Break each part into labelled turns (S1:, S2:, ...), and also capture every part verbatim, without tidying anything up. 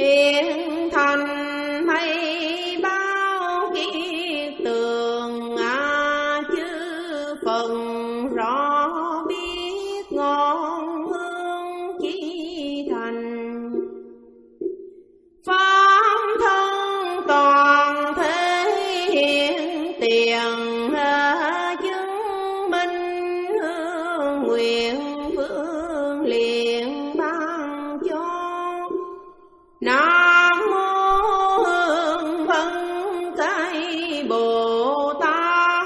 S1: hiện thành mây bao kiết tường, à chư Phật rõ biết ngọn hương chí thành. Pháp thân toàn thế hiện tiền, chứng minh hương nguyện phương liền ban cho. Nam mô Hương Vân Cây Bồ Tát,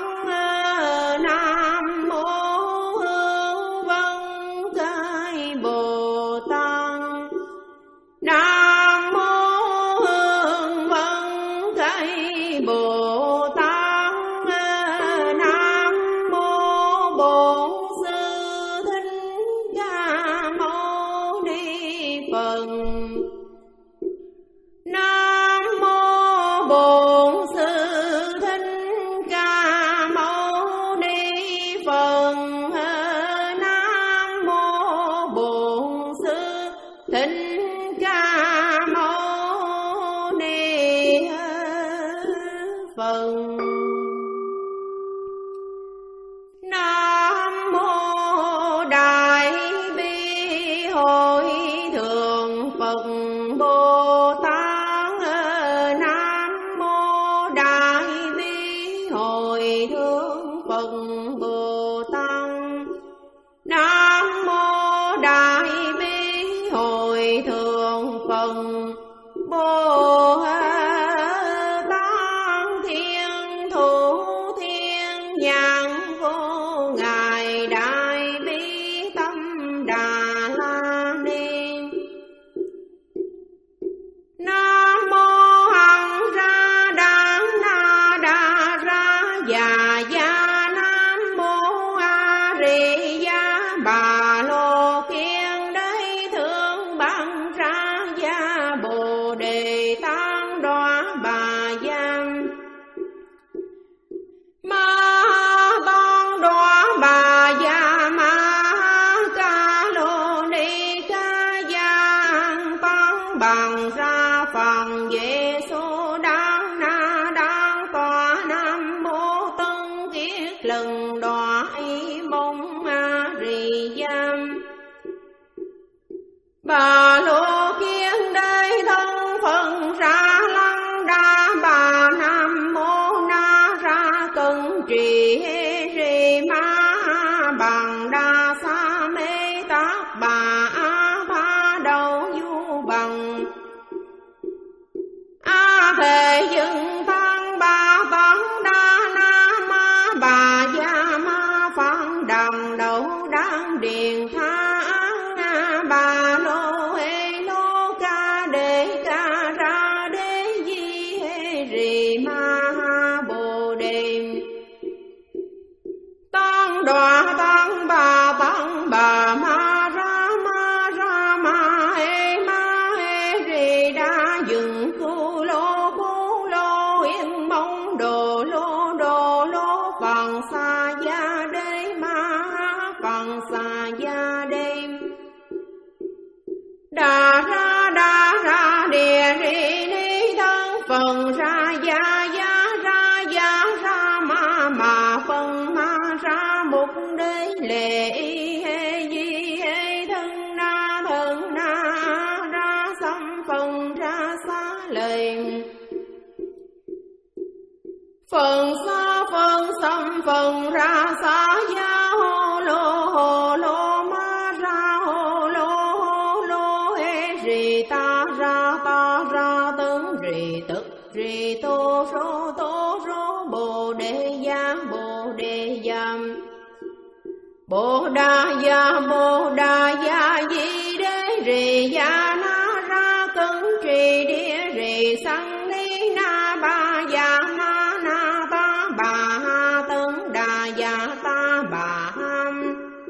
S1: Nam mô Hương Vân Cây Bồ Tát, Nam mô Hương Vân Cây Bồ Tát, Nam mô Bổn Sư Thích Ca Mâu Ni Phật. Nam mô Bổn Sư Thích Ca Mâu Ni Phật. Nam mô Bổn Sư Thích Ca Mâu Ni Phật. Nam mô Đại Bi Hội Thượng Phật Bồ Tát, Nam mô Đại Bi Hội Thượng Phật Bồ Tát, Nam mô Đại Bi Hội Thượng Phật Bồ Tát. Thiên thủ thiên nhãn vô ngài Đại Bi Tâm Đà La Ni. Nam mô Hằng Ra Đản Na Đà Ra Già Gia. Nam mô A Ri Gia Bà Lô Kiên Đế Thương Bằng Ra Gia Bồ Đề Tăng Đoá Bà Giang. Ma Tăng Đoá Bà Gia Ma Ca Lô Ni Ca Giang Tăng Bằng Ra Phần Dễ Số Đáng Na Đáng Tòa. Nam mô Tân Kiết Lần Đoá Y Mông A Ri Giam. Bà Lô Kiên Đế Thân Phần Ra Lăng Đa Bà. Nam mô Na Ra Cân Trì Hê Rì Ma Bằng Đa Sa Mê Tát Bà A Tha Đầu Du Bằng. A Thể Dừng Tăng Bà Tấn Đa Na Ma Bà Gia Ma Phạn Đầm Đầu Đăng Điền Tha Na Bà Lô Hê Lô Ca Đê Ca Ra Đê Di Hê Rì Ma Bồ Đề. Tăng Đoá Tăng Bà Tăng Bà Ma Ra Ma Ra Ma Hê Ma Hê Rì Đa Dừng Cu Lô Cu Lô Yên Mông Đồ Lô Đồ Lô Phần Sa Gia Đê Ma Phần Sa Gia Đê. Đà Ra Đà Ra Địa Ri Ni Thân Phần Ra Gia Gia Ra Gia Ra Ma Ma Phần Ma Ra Mục Đế Lệ Y Hê Di Hê Thân Na Thân Na Ra Xăm Phần Ra Xá Lệnh. Phần Xa Phần Xăm Phần Ra Xá Gia Hô Lô Hô Lô Ma Ra Hô Lô Hô Lô Hê Rì Ta Ra Ta Ra Tấn Rì Tức Rì Tô Rô Tô Rô Bồ Đề Gia Bồ Đề Giam. Bồ Đà Gia Bồ Đà Gia Di Đế Rì Gia Na Ra Cấn Trì Địa Rì Sang Ni Na Ba Gia Ma Na Ta Bà Ha Tấn Đà Gia Ta Bà Ham.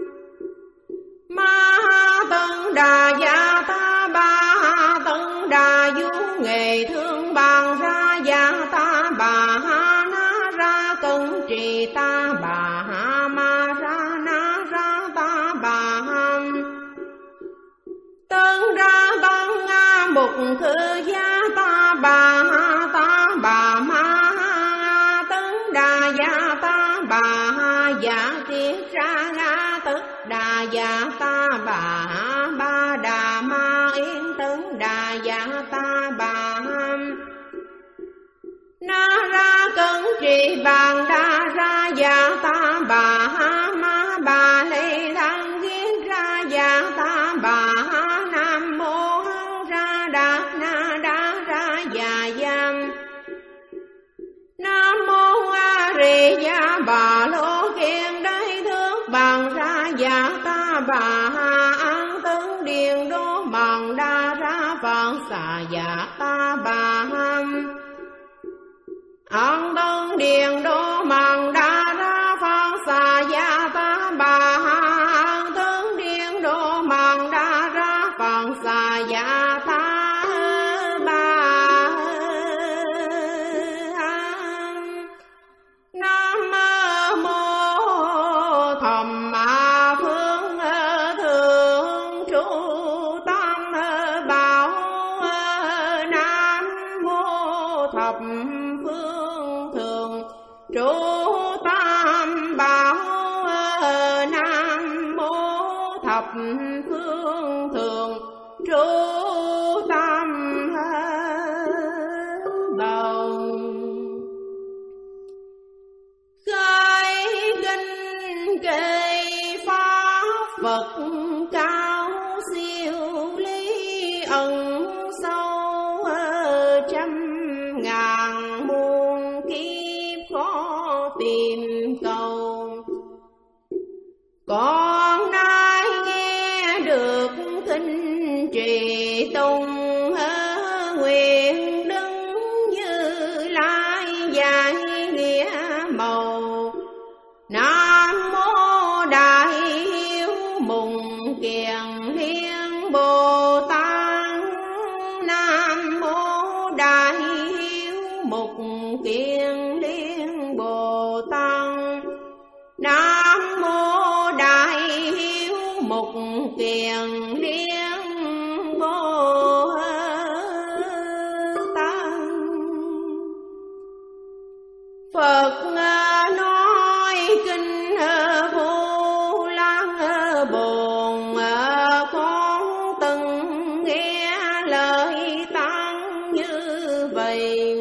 S1: Ma Ha Tấn Đà Gia Ta Bà Ha Tấn Đà Du Nghệ Thương Bàn Ra Gia Ta Bà Ha Na Ra Cấn Trì Ta Bà Ha Ma Ra Na Ra Ta Bà Ham. Tân Ra Tân Nga Mục khư gia ta bà ta bà ma tấn đà gia ta bà giả triết ra nga tức đà gia ta bà ba đà ma yên tấn đà gia ta bà na ra cấn trì bàn đa ra gia ta bà ma bà lê thăng kiến ra gia ta bà nam mô hăng ra đạt na đa ra già giam nam mô a rì gia bà lô kiên đáy thước bằng ra gia ta bà an tấn điền đô bằng đa ra phật xà gia ta bà an tấn điền đô bằng đa ra phật xà gia ta bà an tấn điền đô bằng đa ra phật xà gia ta bà nam mô thầm ma phương thượng trụ tam bảo nam mô thập phương thường trụ tam bảo nam mô thập phương thường trụ tam bảo khai kinh kệ pháp Phật cao siêu lý ẩn sâu trăm ngàn muôn kiếp khó tìm cầu. Con nay nghe được kinh trì tùng nguyện đứng như lai giải nghĩa màu nam mô đại hiếu mùng kiền liên Bồ Tát nam mô đại hiếu mục kiền liên Bồ Tát nam mô đại hiếu mục kiền liên Bồ Tát. Phật nói kinh Vô Lan Bồn con từng nghe lời tăng như vậy.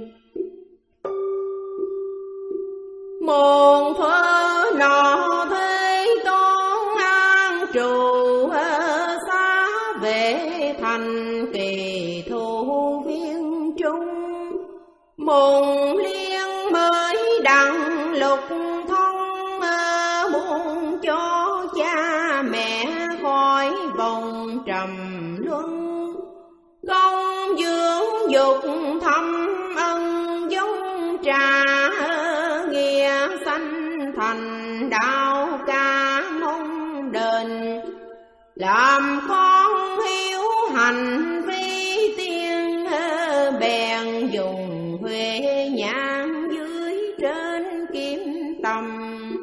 S1: Một thơ nọ thế con an trụ xa về thành kỳ thu viên trung. Mùng liên mới đặng lục thông muốn cho cha mẹ khỏi vòng trầm luân. Công dưỡng dục thâm ân giống trà nghĩa sanh thành đạo ca mong đền. Làm con hiếu hành vi tiên bèn dùng huệ nhãn dưới trên kiếm tầm.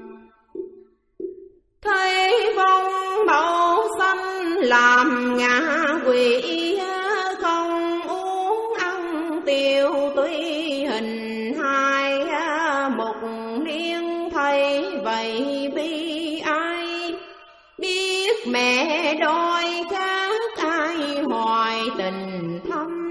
S1: Thấy vong mẫu xanh làm ngã quỷ không uống ăn tiêu tùy hình hai. Một niên thấy vậy bi ai biết mẹ đôi khác ai hoài tình thâm.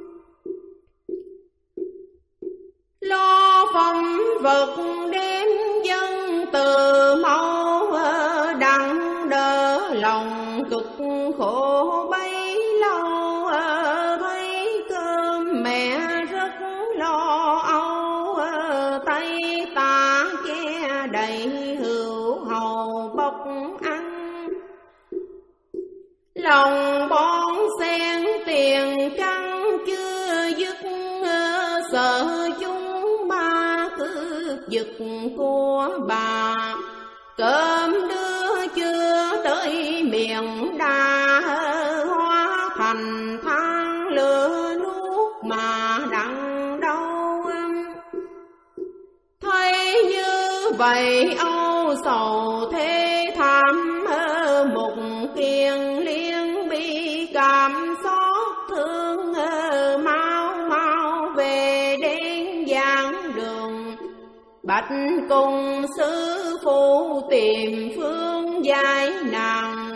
S1: Lo phẩm vật đến dân từ mẫu đặng đỡ lòng cực khổ bấy lâu. Thấy cơm mẹ rất lo âu tay ta che đầy hữu hầu bốc ăn. Lòng bon xen tiền căn chưa dứt sợ chúng ma cướp giật của bà. Cơm đưa chưa tới miệng đà hóa thành than lửa nuốt mà đặng đau. Thấy như vậy âu sầu thế thảm một kiền liên bi cảm xót thương. bạch cùng sư phụ tìm phương giải nạn.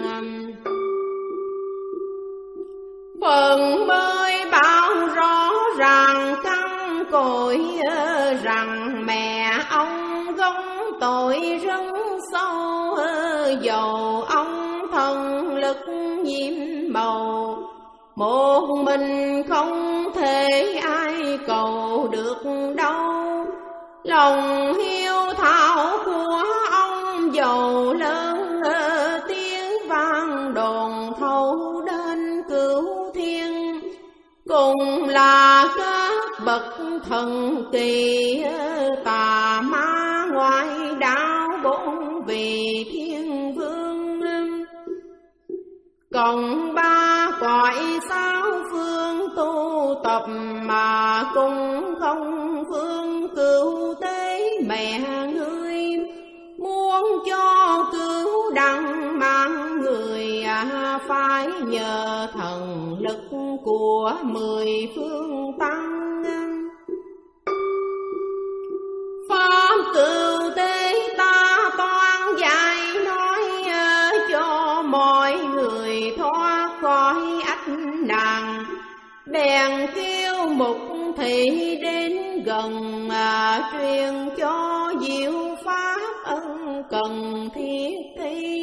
S1: Phần mới bảo rõ ràng căn cội rằng mẹ ông gông tội rất sâu, dầu ông thần lực nhiễm màu, một mình không thể ai cầu được đâu. Lòng hiếu thảo của ông dầu lớn, tiếng vang đồn thâu đến cứu thiên, cùng là các bậc thần kỳ tà ma ngoại đạo bốn vị thiên vương. Còn ba cõi sáu phương tu tập mà cũng không phương cứu tế mẹ ngươi, muốn cho cứu đặng mang người à, phải nhờ thần lực của mười phương tăng. Pháp cứu tế ta toan dạy nói cho mọi người thoát khỏi ách nạn, bèn kêu mục thị đến gần à, truyền cho diệu pháp ân cần thiết thi.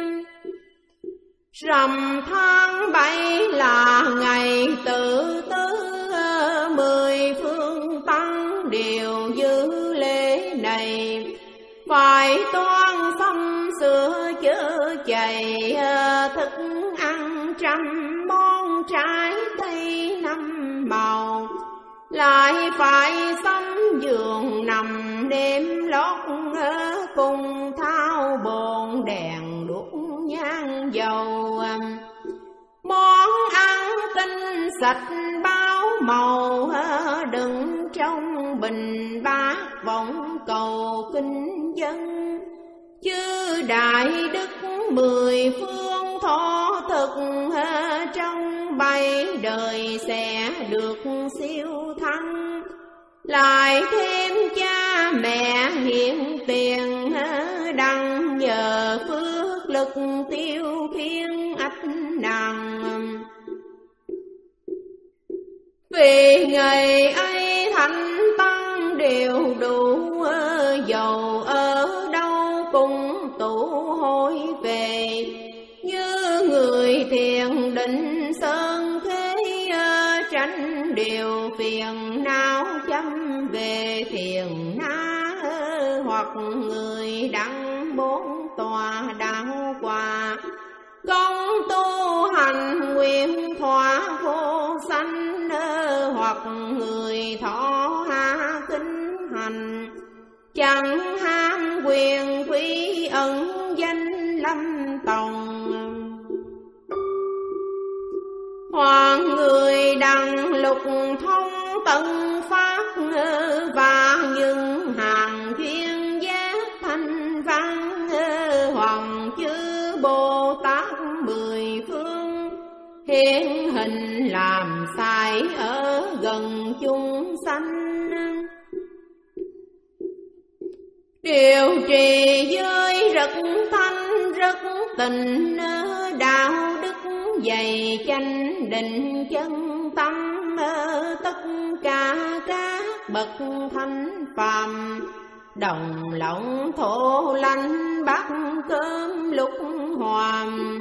S1: Rằm tháng bảy là ngày tự tứ, mười phương tăng đều giữ lễ này, phải toan xăm sữa chớ chày thức ăn trăm món trái cây năm màu, lại phải sắm giường nằm đêm lót cùng thao bồn đèn đuốc nhang dầu. Món ăn tinh sạch bao màu đựng trong bình bát vọng cầu kinh dân, chư đại đức mười phương thọ thực trong bảy đời sẽ được siêu thăng. Lại thêm cha mẹ hiện tiền đặng nhờ phước lực tiêu khiên ách nạn. Vì ngày ấy thánh tăng đều đủ, dầu ở đâu cũng tụ hội về, như người thiền định sơn thế tránh điều phiền não chăm về thiền na, hoặc người đặng bốn tòa đạo quả công tu hành nguyện thỏa vô sanh, hoặc người thọ hạ kinh hành chẳng ham quyền quý ẩn danh lâm tòng, hoặc người đặng lục thông tận pháp và những hàng duyên giác thanh văn, hoàng chư Bồ Tát mười phương hiện hình làm sai ở gần chúng sanh. Điều trì giới rất thanh rất tình, đạo đức dày chánh định chân tâm, tất cả các bậc thánh phàm đồng lòng thổ lãnh bát cơm lúc hoàn.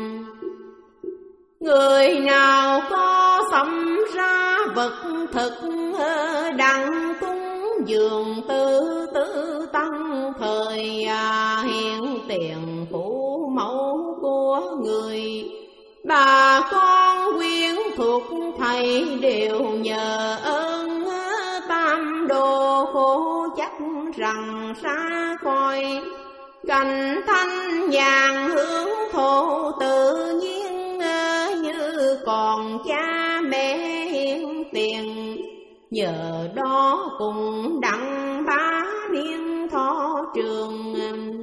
S1: Người nào có sắm ra vật thực đặng cúng dường tư tư tăng thời à, hiện tiền phụ mẫu của người, bà con quyến thuộc thầy đều nhờ ơn tam đồ khổ chắc rằng xa khỏi cảnh thanh nhàn hướng thổ tự nhiên, như còn cha mẹ hiến tiền nhờ đó cùng đặng bá niên thọ trường.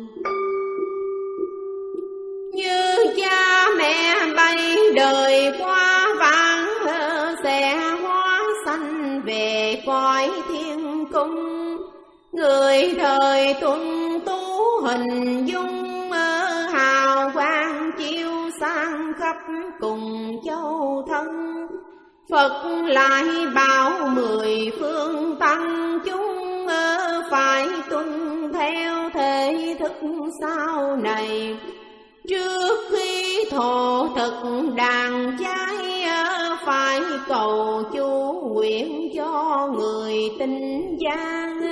S1: Như cha mẹ bay đời qua vãng sẽ hóa sanh về cõi thiên cung, Người thời tuân tú hình dung hào quang chiếu sang khắp cùng châu thân. Phật lại bảo mười phương tăng chúng phải tuân theo thể thức sau này. Trước khi thọ thực đàn trái phải cầu chú nguyện cho người tinh gian.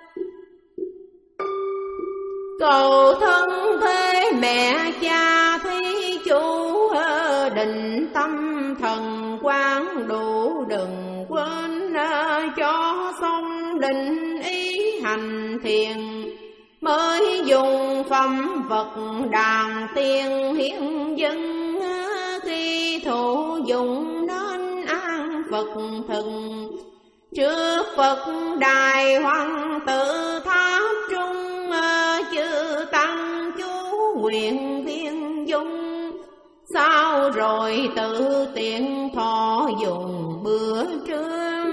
S1: Cầu thân thế mẹ cha thí chủ định tâm thần quán đủ, đừng quên cho xong định ý hành thiền. Mới dùng phẩm vật đàn tiên hiến dân, khi thụ dụng nên an Phật thần. Trước Phật đài hoàng tự tháp trung, chư tăng chú nguyện viên dung. Sau rồi tự tiện thọ dùng bữa trưa.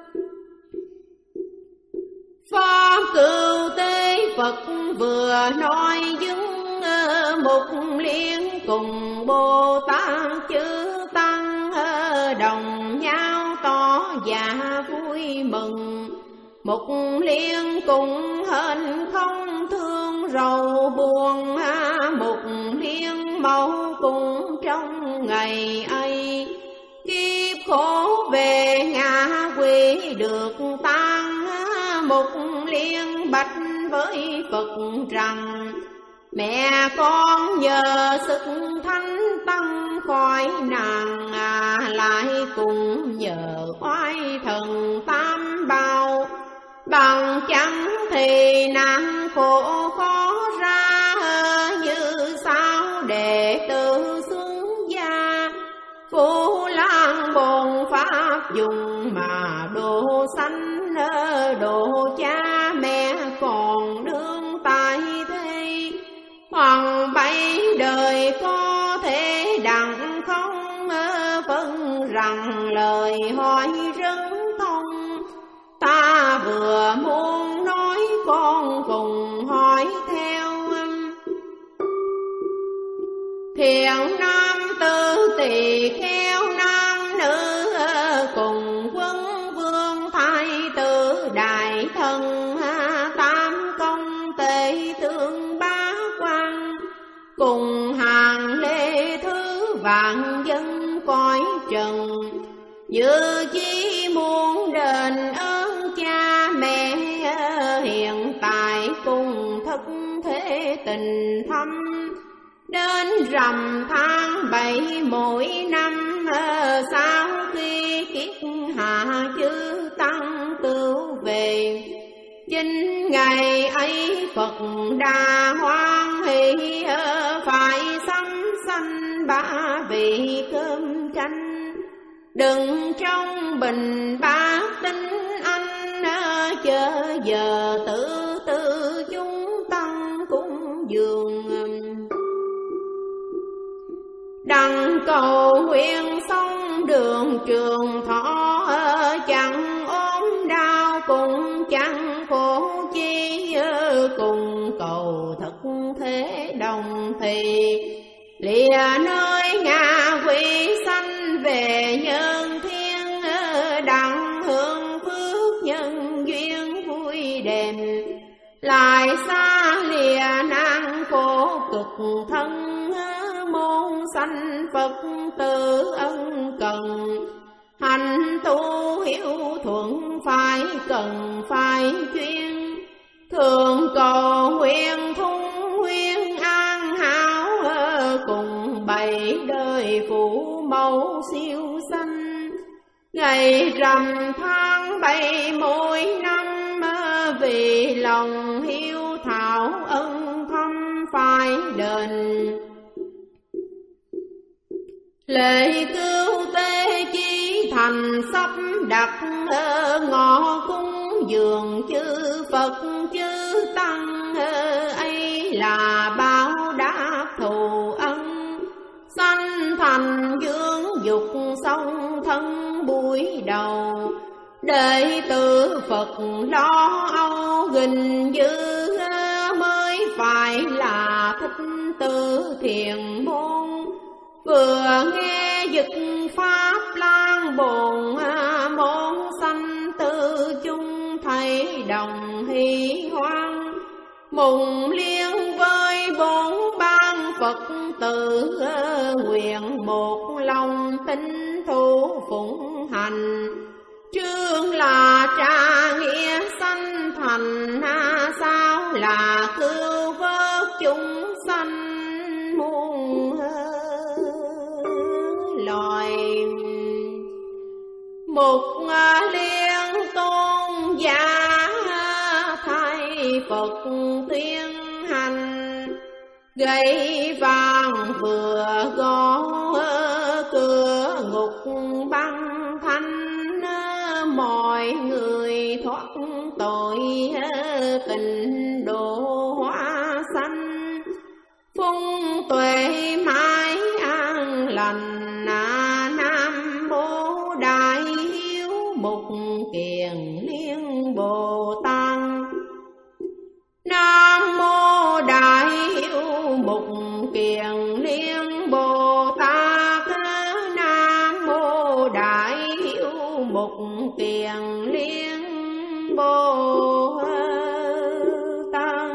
S1: Pháp Cửu Tế Phật vừa nói dứng, Mục Liên cùng Bồ Tát chư tăng đồng nhau tỏ dạ vui mừng. Mục Liên cùng hên không thương rầu buồn, Mục Liên mẫu cùng trong ngày ấy. Kiếp khổ về ngạ quỷ được tan, Mục Liên bạch với Phật rằng: mẹ con nhờ sức thánh tăng khỏi nàng, à, lại cùng nhờ oai thần tam bảo. Bằng chẳng thì nàng khổ khó ra, như sao đệ tử xướng gia. Phù Lan bồn pháp dùng mà độ sanh, độ cha mẹ còn đương tại thế. Hoàng bảy đời có thể đặng không, phân rằng lời hỏi rất thông. Ta vừa muốn nói con cùng hỏi theo. Thiện nam tử tỳ kheo nam nữ, cùng quân vương thái tử đại thần. Tam công tể tướng bá quan, cùng hàng lễ thứ vạn dân cõi trần. Như chỉ muốn đền ơn cha mẹ, hiện tại cùng thất thế tình thâm. Đến rằm tháng bảy mỗi năm, sau khi kiết hạ chư tăng tựu về. Chính ngày ấy Phật đà hoan hỷ, phải sắm sanh ba vị cơm chanh. Đừng trong bình bát tinh anh, chờ giờ tự tự chúng tăng cúng dường. Đặng cầu nguyện xong đường trường thọ, chẳng ốm đau cũng chẳng khổ chi. Cùng cầu thật thế đồng thì, lìa nơi ngạ quỷ sanh về nhân thiên. Đặng hưởng phước nhân duyên vui đềm, lại xa lìa nan khổ cực thân. Môn sanh Phật tử ân cần, hành tu hiếu thuận phải cần phải chuyên. Thường cầu nguyện thung huyên an hảo, cùng bảy đời phụ mẫu siêu sanh. Ngày rằm tháng bảy mỗi năm, vì lòng hiếu thảo ân thâm phải đền. Lễ cứu tế chi thành sắp đặt, ngọ cung dường chư Phật chư tăng. Ấy là báo đáp thù ân, sanh thành dương dục song thân buổi đầu. Đệ tử Phật lo âu gìn giữ, mới phải là thích tử thiền môn. Vừa nghe dực pháp lan bồn, môn sanh tư chung thấy đồng hỷ hoan. Mùng liên với bốn ban Phật tử, nguyện một lòng tín thủ phụng hành. Trương là tra nghĩa sanh thành, sao là cứu vớt chúng sanh muôn loài. Một liên tôn giả thay Phật tuyên hành, gây vàng vừa gõ cửa ngục băng thanh. Mọi người thoát tội tình độ hóa sanh, phung tuệ mãi an lành. Nam mô Đại Hiếu Mục Kiền Liên Bồ Tát. Nam mô Đại Hiếu Mục Kiền Liên Bồ Tát. Nam mô Đại Hiếu Mục Kiền Liên Bồ Tát.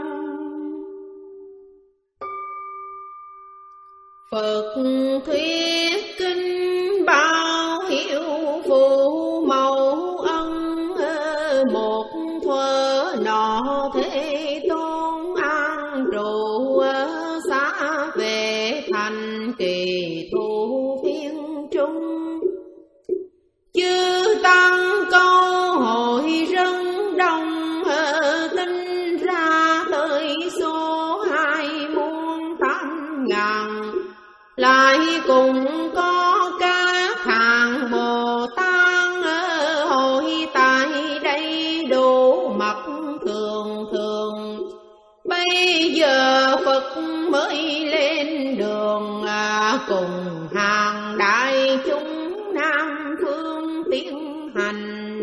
S1: Phật thuyết kinh bao hiếu phụ mẫu ân, một thuở nọ Thế Tôn an trụ xa về thành Kỳ Thủ Phiên Trung. Chư tăng câu hội rất đông, tính ra tới số hai muôn tám ngàn. Lại cùng có các hàng Bồ Tát, hội tại đây đủ mặt thường thường. Bây giờ Phật mới lên đường, cùng hàng đại chúng Nam phương tiến hành.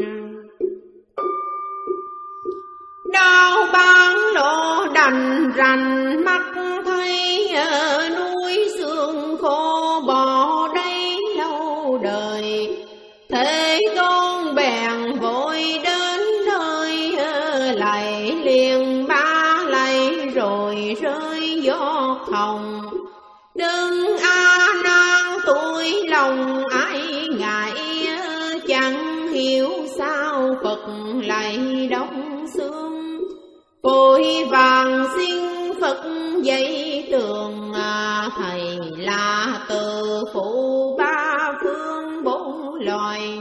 S1: Đau bán lộ đành rành mắt thấy, núi xương khô bỏ đây lâu đời. Thế Tôn bèn vội đến nơi, lạy liền ba lạy rồi rơi gió hồng. Đừng a nan tuổi lòng ai ngại, chẳng hiểu sao Phật lại đông xương. Vội vàng xin Phật dạy tường, thầy là từ phụ ba phương bốn loài.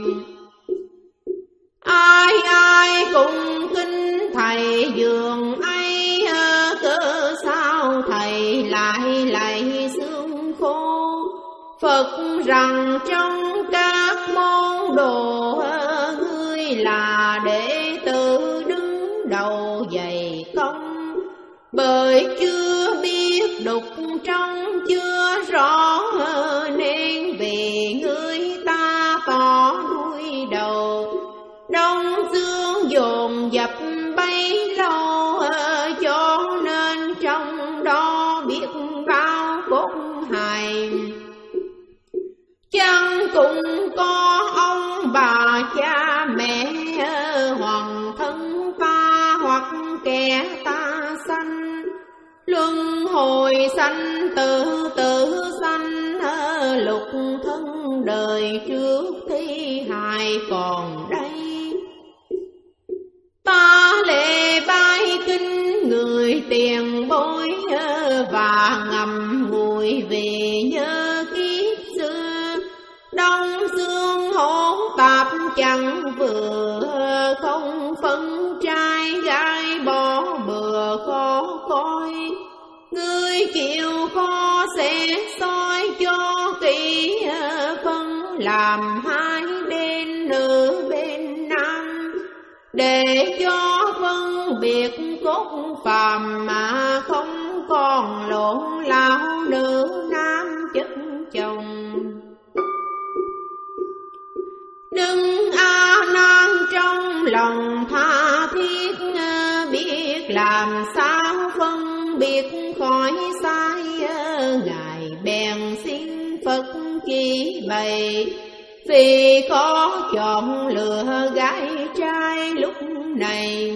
S1: Ai ai cũng kính thầy dường ấy, cớ sao thầy lại lại xương khô. Phật rằng trong các môn đồ, ngươi là đệ tử đứng đầu dày công. Bởi chưa biết đục trong chưa rõ, nên vì ngươi ta tỏ đuôi đầu. Đông dương dồn dập bấy lâu, cho nên trong đó biết bao cốt hài. Chẳng cũng có ông bà cha mẹ, hoàng thân ta hoặc kẻ ta sanh. Luân hồi sanh tử tử sanh, lục thân đời trước thi hài còn đây. Ta lễ bái kính người tiền bối, và ngầm ngùi vì nhớ kiếp xưa. Đông xương hỗn tạp chẳng vừa, không phân trai gái bỏ bừa khó coi. Ngươi chịu khó sẽ soi cho kỹ, phân làm hai bên nữ bên nam. Để cho phân biệt cốt phàm, mà không còn lộn lão nữ nam chất chồng. Đừng a nan trong chi bày, vì có chọn lựa gái trai lúc này.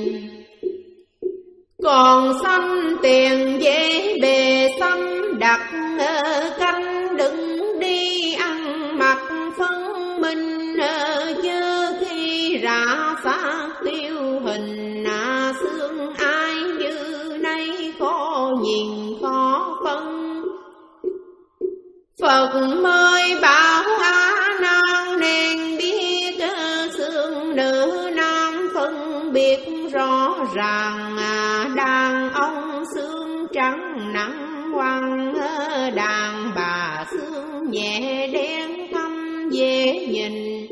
S1: Còn sanh tiền dễ bề xăm đặt canh, đừng đi ăn mặc phân minh, chớ khi rã xác tiêu hình à xương ai như nay khó nhìn khó phân. Phật mới bảo A Nan nên biết xương nữ nam phân biệt rõ ràng, đàn ông xương trắng nắng quăng, đàn bà xương nhẹ đen thâm dễ nhìn.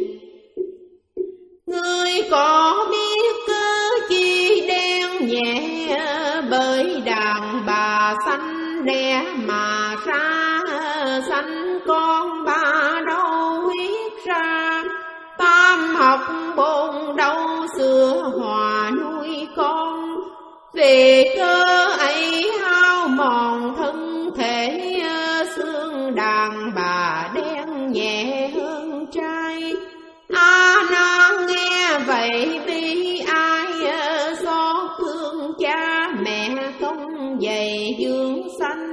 S1: Ngươi có biết cơ chi đen nhẹ, bởi đàn bà xanh đẻ mà ra, xanh con ba đâu huyết ra. Tam học bồn đâu sữa hòa nuôi con, vì cơ ấy hao mòn thân thể, xương đàn bà đen nhẹ hơn trai. A Nan nghe vậy bi ai, xót thương cha mẹ không dày dưỡng sanh.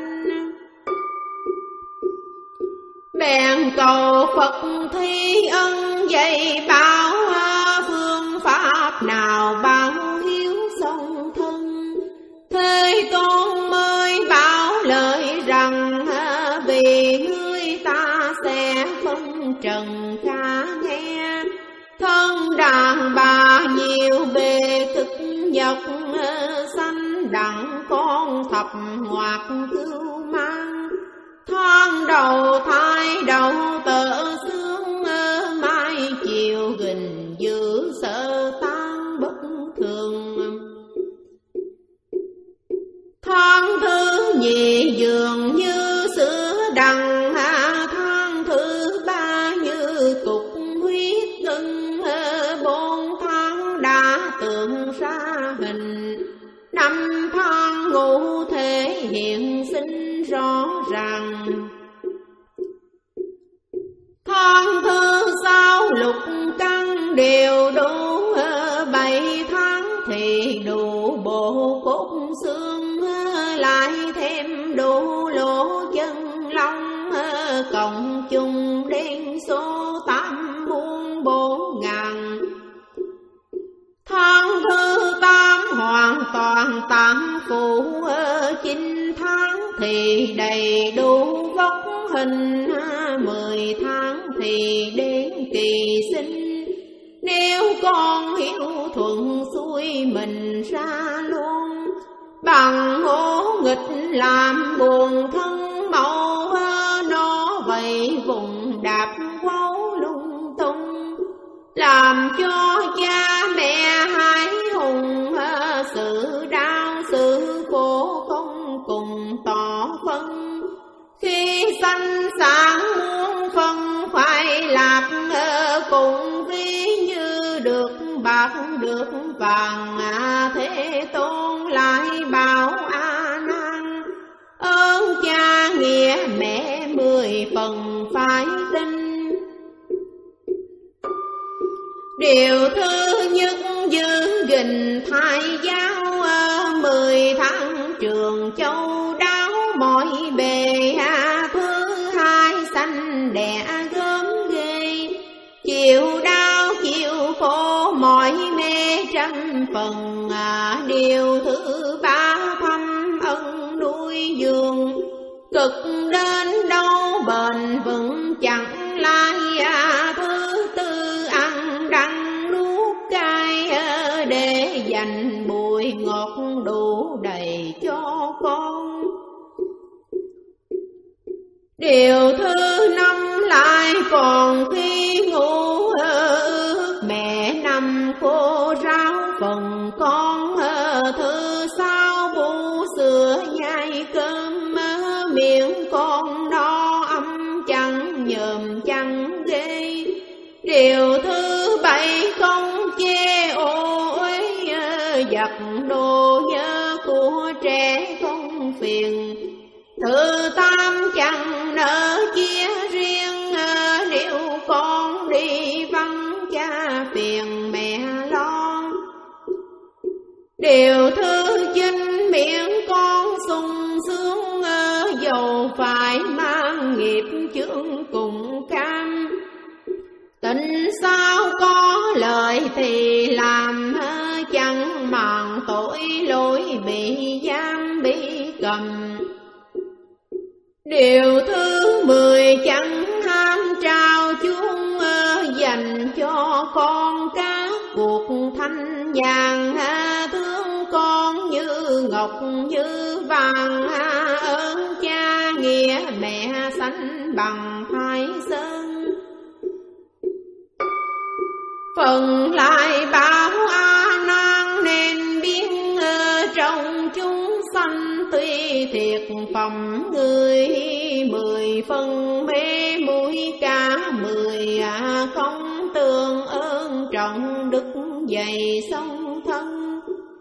S1: Bèn cầu Phật thi ân dạy bảo, phương pháp nào bao hiếu song thân. Thế Tôn mới bảo lời rằng, vì người ta sẽ phân trần khá nghe. Thân đàn bà nhiều bề thực nhật, sanh đặng con thập ngoạc cưu mang. Thoáng đầu thai đầu tợ xương, mai chiều gìn giữ sợ tan bất thường. Tháng thứ nhì dường như sữa đằng, tháng thứ ba như cục huyết ngưng. Bốn tháng đã tượng ra hình, năm tháng ngũ thể hiện sinh rõ ràng. Tháng thứ sáu lục căn đều đủ, bảy tháng thì đủ bộ cốt xương. Lại thêm đủ lỗ chân lông, cộng chung đen số tám muôn bốn ngàn. Tháng thứ tám hoàn toàn tạm phụ, chín tháng thì đầy đủ vóc hình, mười tháng thì đến kỳ sinh. Nếu con hiếu thuận xuôi mình ra luôn, bằng ngỗ nghịch làm buồn thân mẫu. Nó vậy vùng đạp quấu lung tung, làm cho cha mẹ hãi hùng. Sự đau sự khổ không cùng tỏ phân, khi sanh sản muôn phân phải lạc. Cùng ví như được bạc được vàng, Thế Tôn lại bảo A Nan, ơn cha nghĩa mẹ mười phần phải tin. Điều thứ nhất giữ gìn thai giáo, mười tháng trường châu đáo mọi bề. Thứ hai sanh đẻ gớm ghê, chịu đau chịu khổ mỏi mê trăm phần. Điều thứ ba thăm ân nuôi giường, cực đến đâu bền vững chẳng lai. Thứ tư ăn đắng nuốt cay, để dành bùi ngọt đủ đầy cho con. Điều thứ năm lại còn khi ngủ, ước mẹ nằm khô ráo phần con. Thứ sáu bu sữa nhai cơm, miệng con no ấm chẳng nhờm chẳng ghê. Điều thứ bảy không chê ô uế, giặt đồ nhớ của trẻ không phiền. Thứ tám chẳng nỡ chia riêng, Điều thứ chinh miệng con sung sướng, dầu phải mang nghiệp chướng cùng cam. Tình sao có lời thì làm, chẳng màng tội lỗi bị giam bị cầm. Điều thứ mười chẳng ham trao chuông, dành cho con các cuộc thanh nhàn. Thương con như ngọc như vàng, ơn cha nghĩa mẹ sanh bằng Thái Sơn. Phần lại bảo A Nan nên biết, trong chúng sanh tuy thiệt phẩm người. Mười phần mê muội cả mười, không tương ơn trọng đức dày song thân.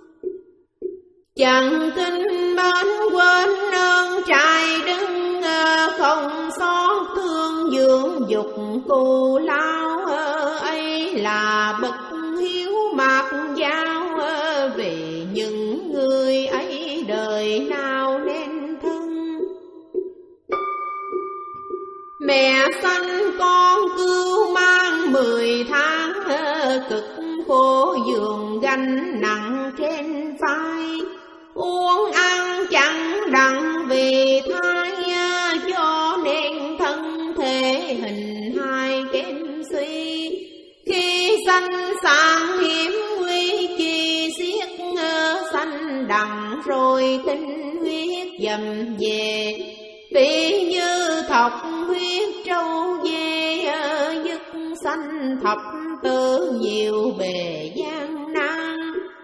S1: Chẳng kinh mến quên ơn trai đứng, không xót thương dưỡng dục cù lao. Ấy là bậc hiếu mạc giao, vì những người ấy đời nào nên thân. Mẹ sanh con cứu mang mười tháng, cực khổ giường gánh nặng trên vai. Uống ăn chẳng đặng vì thai, cho nên thân thể hình hài kém suy. Khi sanh sang hiểm nguy chi xiết, sanh đặng rồi tinh huyết dầm về. Vì như thọc huyết trâu dê, dứt sanh thập tử nhiều bề gian nan.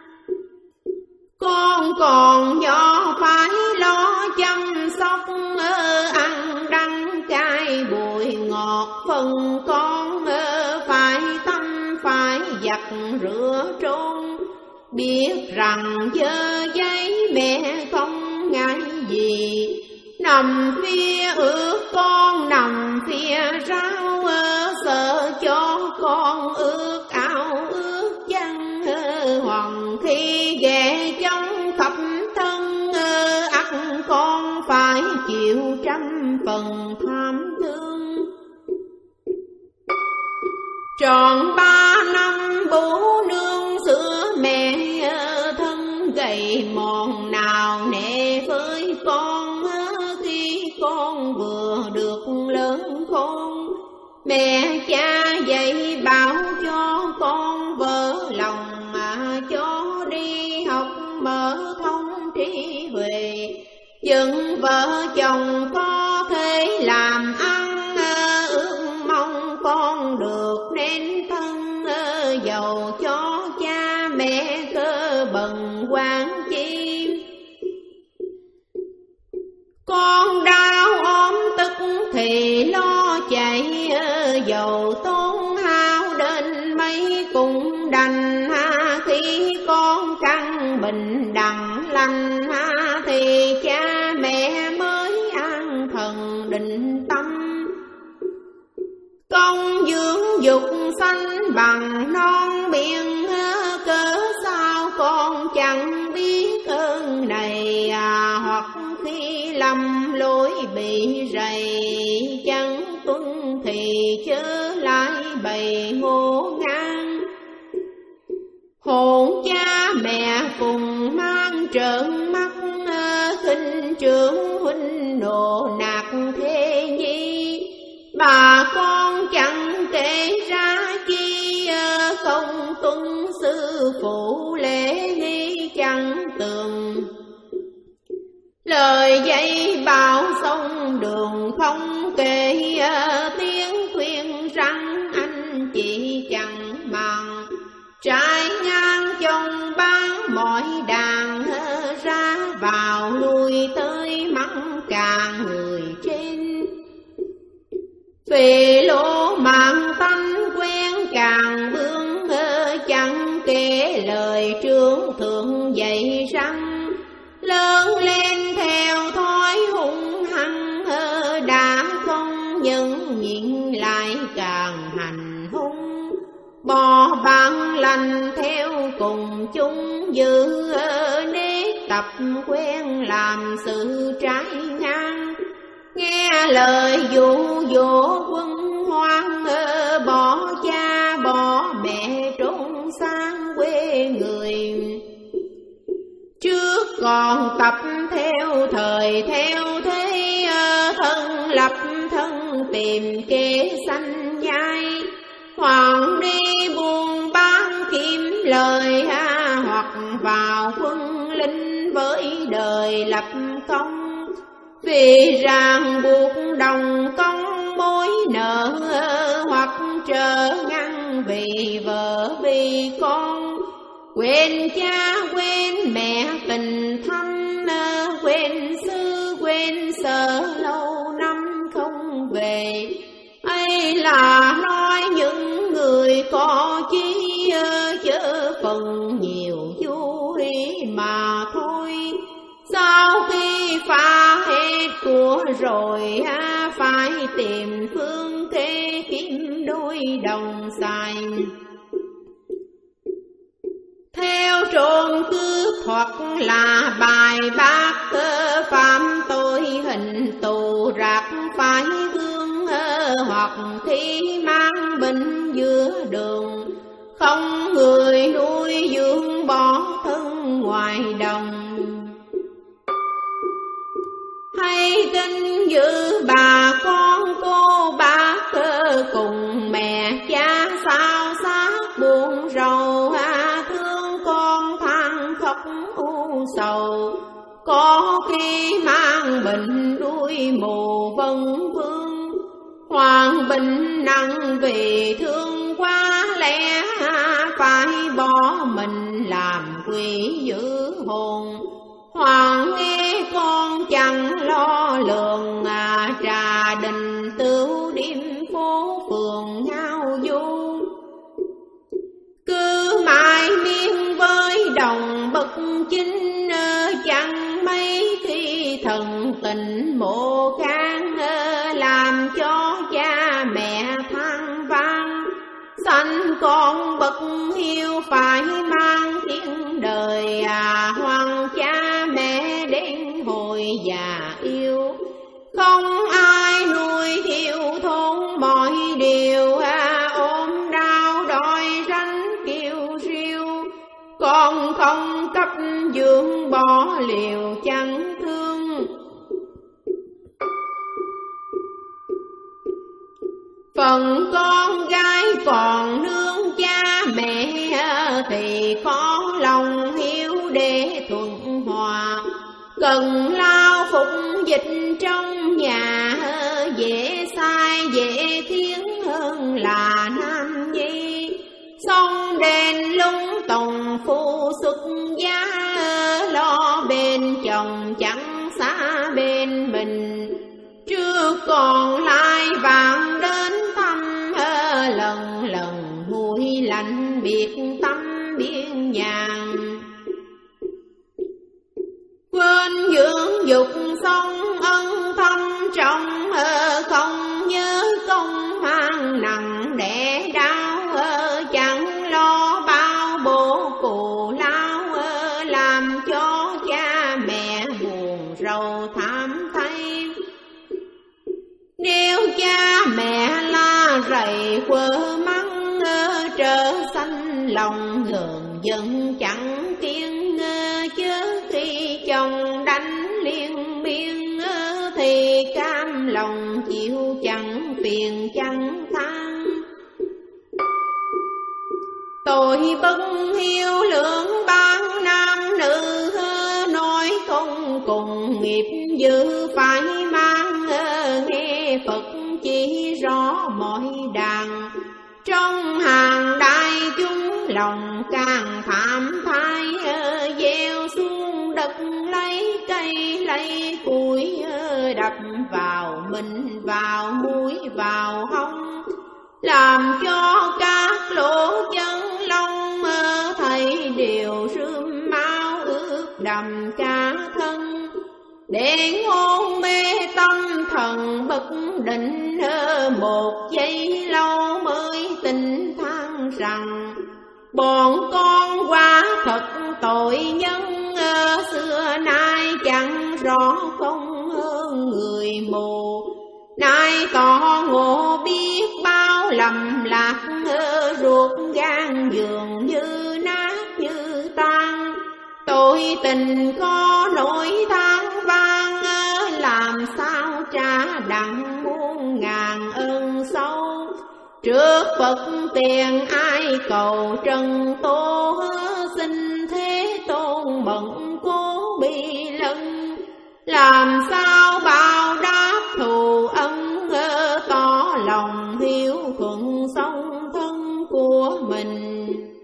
S1: Con còn nhỏ phải lo chăm sóc, ăn đắng cay bùi ngọt. Phần con phải tâm phải giặt rửa trôn, biết rằng dơ giấy mẹ không ngại gì. Nằm phía ướt con nằm phía rau, sợ cho con ướt áo ướt chân. Hoặc khi ghé trong khắp thân, ắt con phải chịu trăm phần tham thương. Tròn ba năm bố nương sữa mẹ, thân gầy mòn nào nệ với con. Khi con vừa được lớn khôn, mẹ cha dạy bảo cho con vỡ lòng, mà cho đi học mở thông trí huệ. Dựng vợ chồng có thể làm ăn, ước mong con được nên thân. Dầu cho cha mẹ cơ bần quan chi, con đau ốm tức thì lo chạy. Dầu tốn hao đến mấy cũng đành, khi con căn bình đặng lành. Thì cha mẹ mới an thần định tâm. Công dưỡng dục sanh bằng non miệng, cớ sao con chẳng biết ơn này. Hoặc khi lầm lỗi bị rầy, chẳng tuân thì chớ lại bày ngô ngang. Hồn cha mẹ cùng mang trợn mắt, khinh trưởng huynh nộ nạt thế nhi. Bà con chẳng kể ra chi, không tuân sư phụ lễ nghi chẳng tường. Lời dạy bảo sông đường không kể, tiếng khuyên rằng anh chị chẳng màng. Trái ngang chồng bán mọi đàn, ra vào lui tới mắng càng người trên. Vì lỗ mạng tánh quen càng bướng, chẳng kể lời trưởng thượng dạy rằng. Lớn lên theo thói hung hăng, đã không nhẫn nhịn lại càng hành hung. Bỏ bản lành theo cùng chúng dư, nét tập quen làm sự trái ngang. Nghe lời dụ dỗ quân hoang, bỏ cha bỏ mẹ trốn sang quê người. Trước còn tập theo thời theo thế, thân lập thân tìm kế sanh nhai. Hoàng đi buôn bán kiếm lời, hoặc vào quân linh với đời lập công. Vì ràng buộc đồng công mối nợ, hoặc trở ngăn vì vợ vì con. Quên cha quên mẹ tình thâm, quên sư quên sở lâu năm không về. Ấy là nói những người có chí, chớ phần nhiều vui mà thôi. Sau khi phá hết của rồi, phải tìm phương kế kiếm đôi đồng xài. Theo trộm cướp hoặc là bài bác, phạm tội hình tù rạc phải gương. Hoặc khi mang bệnh giữa đường, không người nuôi dưỡng bỏ thân ngoài đồng. Hay tin giữ bà con cô bác, cùng mẹ cha sao xác buồn rầu. Thương con than khóc u sầu, có khi mang bệnh đuôi mù vân vương. Hoàng bệnh nặng vì thương quá lẽ, phải bỏ mình làm quỷ giữ hồn. Hoàng nghe con chẳng lo lường, à, trà đình tửu điếm phố phường ngao du. Cứ mãi miên với đồng bất chính, chẳng mấy khi thần tình mộ khang. Làm cho cha mẹ than vang, sanh con bất hiếu phải mang tiếng đời. À, hoàng cha mẹ đến hồi già yêu, không ai nuôi thiếu thốn mọi điều. À, ôm đau đòi rắn kêu riêu, con không cấp dưỡng bỏ liều chẳng thương. Phần con gái còn nương cha mẹ, thì có lòng hiếu để thuận hòa. Cần lao phục dịch trong nhà, dễ sai dễ khiến hơn là nam nhi. Xong đèn lung tòng phu xuất gia, lo bên chồng chẳng xa bên mình. Trước còn lại vàng đến thăm, lần lần nguôi lạnh biệt tâm biên nhàn. Quên dưỡng dục xong ân thâm trọng, không nhớ công mang nặng đẻ đau. Chẳng lo bao bố cù lao, làm cho cha mẹ buồn rầu thảm thay. Nếu cha mẹ la rầy quơ mắng, trở sanh lòng gờm giận chẳng kiên. Chớ khi chồng đánh liên miên, thì cam lòng chịu chẳng phiền chẳng than. Tôi bất hiếu lượng ban nam nữ, nói không cùng nghiệp dữ phải mang. Nghe Phật chỉ rõ mọi đàn, trong hàng đại chúng lòng càng thảm thai. Gieo xuống đất lấy cây lấy củi, đập vào mình vào mũi vào hông. Làm cho các lỗ chân lông, thấy điều rươm máu ướt đầm cả thân. Để hôn mê tâm thần bất định, một giây lâu mới tỉnh than rằng Bọn con quả thật tội nhân, xưa nay chẳng rõ không hơn người mù. Nay tỏ ngộ biết bao lầm lạc, ruột gan dường như nát như tan. Tôi tình có nỗi than vang, làm sao trả đặng muôn ngàn ơn sâu. Trước Phật tiền ai cầu trần tô, xin thế tôn bận cố bi lân. Làm sao bao đáp thù ân, tỏ lòng hiếu thuận song thân của mình.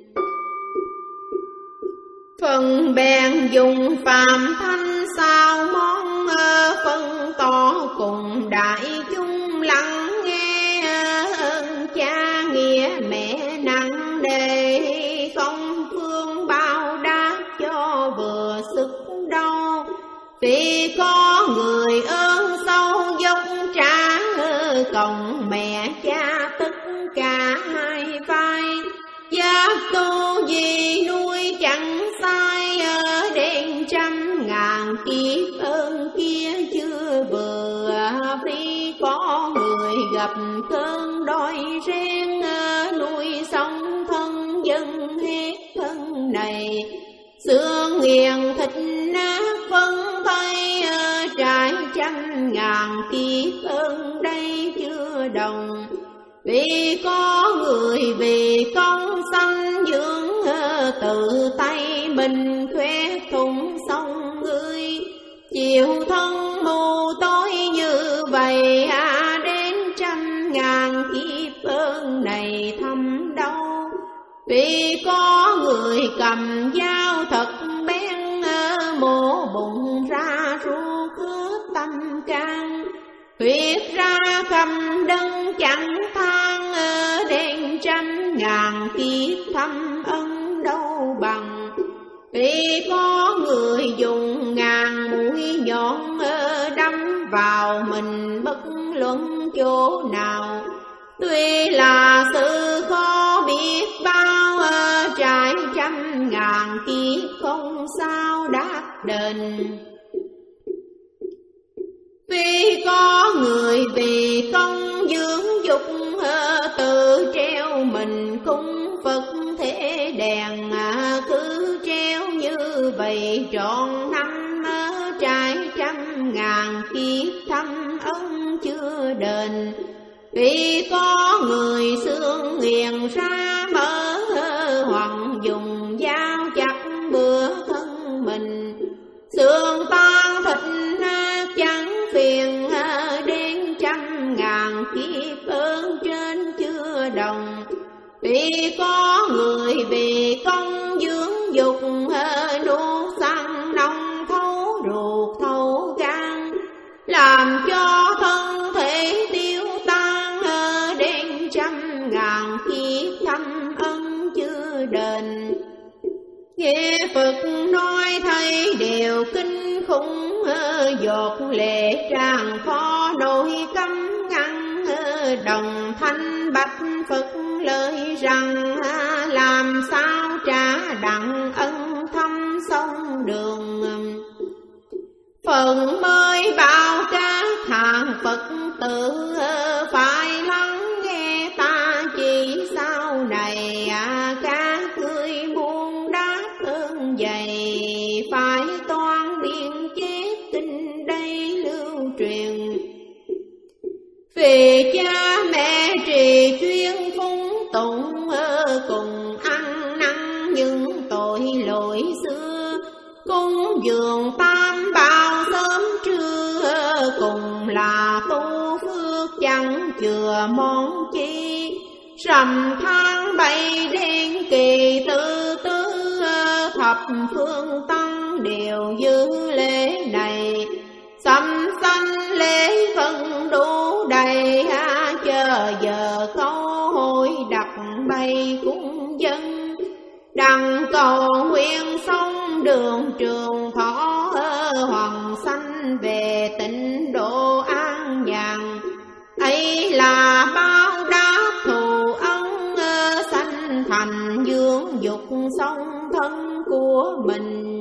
S1: Phần bèn dùng phàm thanh sao món, phân tỏ cùng đại chúng lắng nghe. Ơn cha nghĩa mẹ nặng đề, không phương bao đáp cho vừa sức đau. Vì có người ơn sâu dốc trả, cộng mẹ cha tất cả hai vai. Giác tu gì nuôi chẳng sai, đen trăm ngàn kiếp ơn kia chưa vừa. Vì có người gặp cơn đói rén, nuôi sống thân dân hết thân này. Xương nghiền thịt nát phân tay, trải trăm ngàn kiếp ơn đây chưa đồng. Vì có người vì công sanh dưỡng, tự tay mình khoét thủng sông ngươi. Chiều thân mù tối như vậy, à đến trăm ngàn kiếp ơn này thăm đâu. Vì có người cầm dao thật bén, mổ bụng ra ruột cướp tâm can. Huyết ra cầm đơn chẳng than, đen trăm ngàn kiếp thăm ân đâu bằng. Vì có người dùng ngàn mũi nhọn, đâm vào mình bất luận chỗ nào. Tuy là sự khó biết bao, trải trăm ngàn kiếp không sao đáp đền. Vì có người vì công dưỡng dục, tự treo mình cung Phật thế đèn. Cứ treo như vậy trọn năm, trải trăm ngàn kiếp thăm ân chưa đền. Vì có người xương nghiền ra mở, hoặc dùng dao chặt bữa thân mình. Xương tan thịt chẳng phiền, đến trăm ngàn kiếp ơn trên chưa đồng. Vì có người vì công dưỡng dục, nuốt săn nông thấu ruột thấu gan. Làm cho thân thể tiêu tan, đến trăm ngàn kiếp thăm ân chưa đền. Nghe Phật nói thấy điều kinh khủng, giọt lệ tràn khó nỗi cấm ngăn. Đồng thanh bạch Phật lời rằng, làm sao trả đặng ân thăm sông đường. Phần mới bao các hàng Phật tử, phải lắng nghe ta chỉ sau này. Các ngươi muốn đáp ơn dày, phải toan biên chép kinh đây lưu truyền. Vì cha mẹ trì chuyên phúng tụng, cùng ăn năn những tội lỗi xưa. Cúng dường tam bảo sớm trưa, cùng là tu phước chẳng chừa món chi. Rằm tháng bảy đen kỳ tư tư, thập phương tăng đều giữ lễ này. Sắm sanh lễ phần đủ đầy, chờ giờ câu hội đặt bay cung dân. Đặng cầu nguyện sông đường trường thọ, hoàng sanh về tịnh độ an nhàn. Ấy là bao đáp thù ân, sanh thành dương dưỡng dục song thân của mình.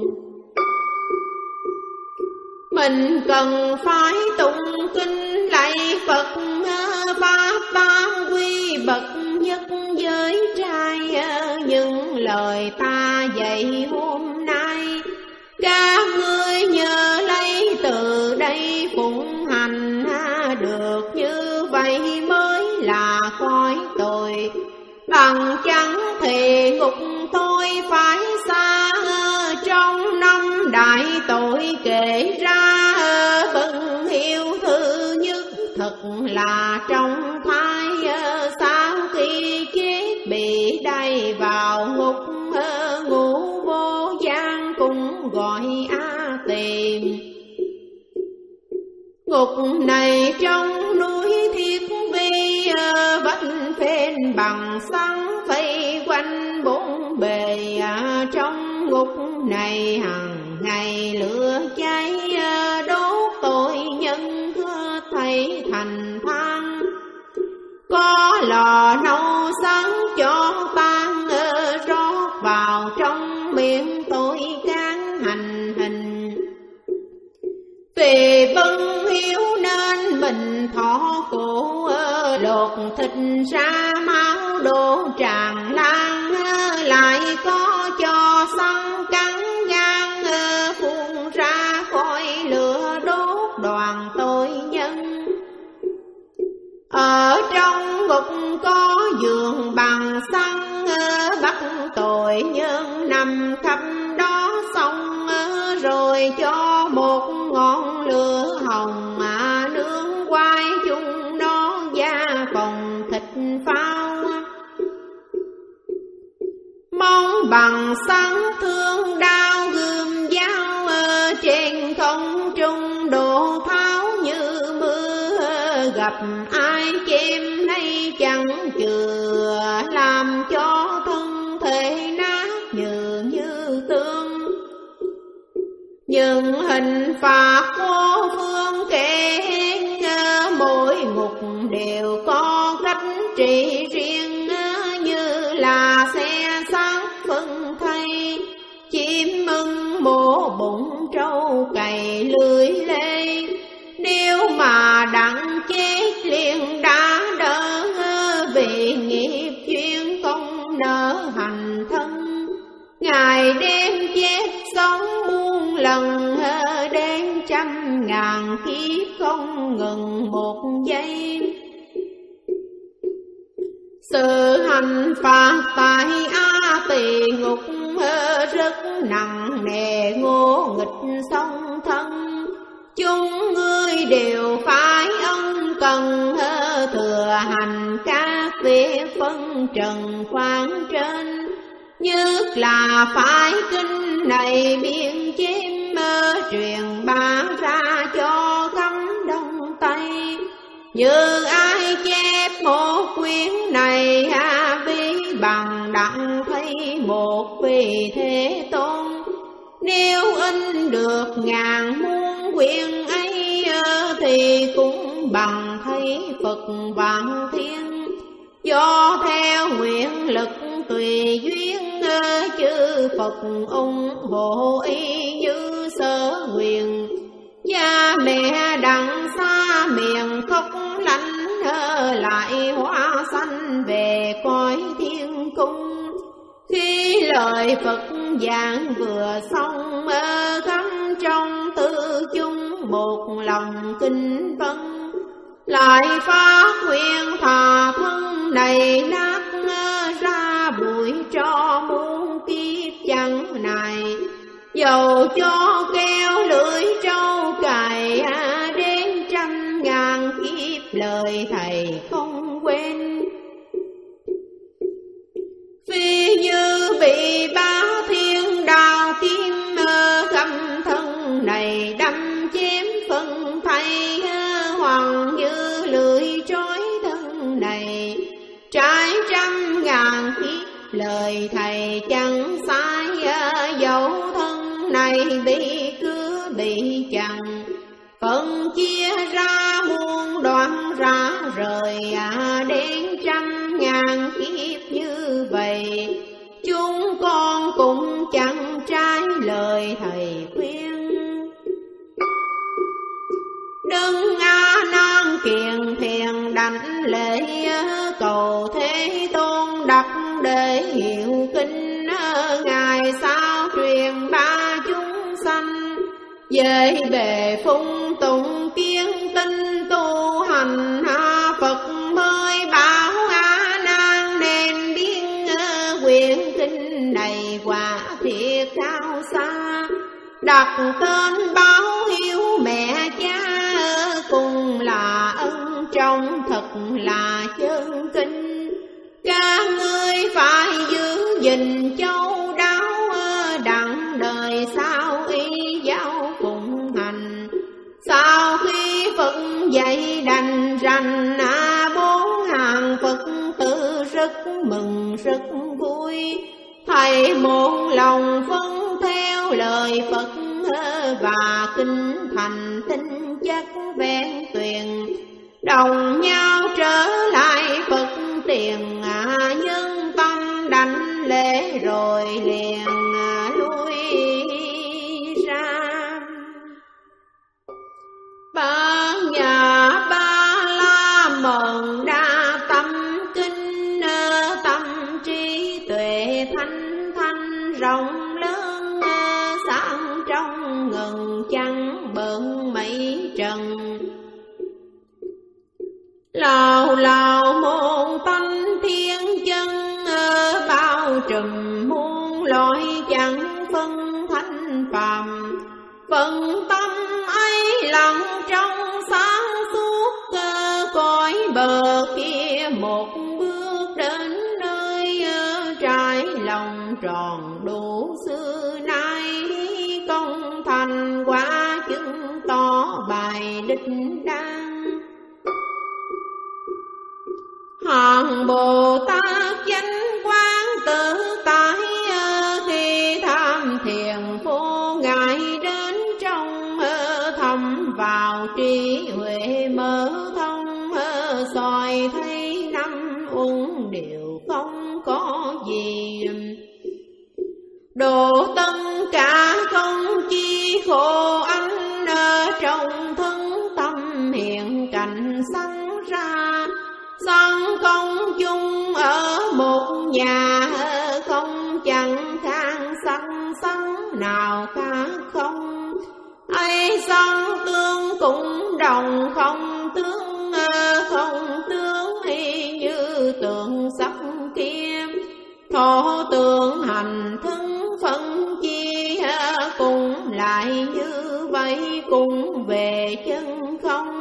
S1: Mình cần phải tụng kinh lạy Phật pháp tam quy bậc nhất giới trai. Những lời ta dạy hôm nay các ngươi nhớ lấy từ đây phụng hành, được như vậy mới là khỏi tội. Bằng chẳng thì ngục tôi phải xa, trong năm đại tội kể ra. Bần hiếu thứ nhất thật là trong thai, sau khi chết bị đày vào ngục. Ngũ vô gian cũng gọi A Tỳ. Ngục này trong núi Thiết Vi, vách phên bằng sắn vây quanh bốn bề. Trong ngục này hằng ngày lửa cháy, đốt tội nhân thấy thành than. Có lò nấu sáng cho tan, rót vào trong miệng tôi can hành hình. Vì vân hiếu nên mình thọ cổ, lột thịt ra máu đổ tràn lan. Lại có cho săn cắn gan, phun ra khói lửa đốt đoàn tội nhân. Ở trong ngục có giường bằng săn, bắt tội nhân nằm khắp đó xong. Rồi cho một ngọn lửa hồng mà nướng quay chung nó da phòng thịt phao. Mong bằng sắn thương đao gươm dao, trên không trung đổ tháo như mưa. Gặp ai chém nay chẳng chừa, làm cho thân thể nát như như tương. Nhưng hình phạt vô phương kể, mỗi ngục đều có cách trị riêng. Như là xe xác phân thay, chim ưng mổ bụng trâu cày lưới lê. Nếu mà đặng chết liền đã đỡ, vì nghiệp duyên không nỡ hành thân. Ngày đêm chết sống muôn lần, đến trăm ngàn kiếp không ngừng một giây. Sự hành phạt tại A Tỳ ngục rất nặng nề, ngô nghịch song thân. Chúng ngươi đều phải ân cần, thừa hành các việc phân trần khoáng trên. Nhất là phải kinh này biên chém, truyền bá ra cho khắp Đông Tây. Như ai chép một quyển này, vi bằng đặng thấy một vị Thế Tôn. Nếu in được ngàn muôn quyển ấy, thì cũng bằng thấy Phật vạn thiên. Do theo nguyện lực tùy duyên, chư Phật ủng hộ y như sở nguyện. Cha mẹ đặng xa miền khóc lạnh, lại hoa xanh về cõi thiên cung. Khi lời Phật giảng vừa xong, khắp trong tư chung một lòng kinh vân. Lại phát nguyện thà thân này nát, ra bụi cho muôn kiếp chẳng này. Dầu cho keo lưỡi trâu cài, đến trăm ngàn kiếp lời thầy không quên. Phi như bị bá thiên đao kim, khắp thân này đâm chém phân thay. Hoàng như lưỡi trói thân này, trái trăm ngàn kiếp lời thầy chẳng sai. Dẫu thân này bị cứ bị chặn, phân chia ra muôn đoạn rã rời. Đến trăm ngàn kiếp như vậy, chúng diệu kinh, ngày sau truyền ba chúng sanh. Về bề phung tụng kiến tinh tu hành, Phật mới bảo A Nan nên biến quyển kinh này quả thiệt cao xa. Đặt tên báo hiếu mẹ cha, cùng là ân trong thật là chân kinh. Các ngươi phải giữ gìn châu đáo, đặng đời sau y giáo phụng hành. Sau khi Phật dạy đành rành, bốn hàng Phật tử rất mừng rất vui. Thầy một lòng phân theo lời Phật, và kinh thành tinh chất vẹn tuyền. Đồng nhau trở lại Phật tiền, nhân tâm đảnh lễ rồi liền lui ra. Ba nhà ba la mòn đa tâm kinh, tâm trí tuệ thanh thanh rộng lớn, sáng trong ngần chẳng bận mây trần. Lào lào môn tánh thiên chân, bao trùm muôn loại chẳng phân thanh phàm. Phần tâm ấy lặng trong sáng suốt, cõi bờ kia một bước đến nơi. Trái lòng tròn đủ xưa nay, công thành quả chứng tỏ bài đích đáng. Hằng Bồ Tát chánh quán tự tại, khi tham thiền vô ngại đến trong. Thầm vào trí huệ mở thông, soi thấy năm uẩn đều không có gì. Độ tất cả không chi khổ anh, trong thân tâm hiện cảnh sanh ra. Sanh không chung ở một nhà, không chẳng khang sanh sanh nào khác không. Ấy sanh tương cũng đồng không tướng, không tướng y như tượng sắc kia. Thọ tượng hành thân phân chia, cũng lại như vậy cũng về chân không.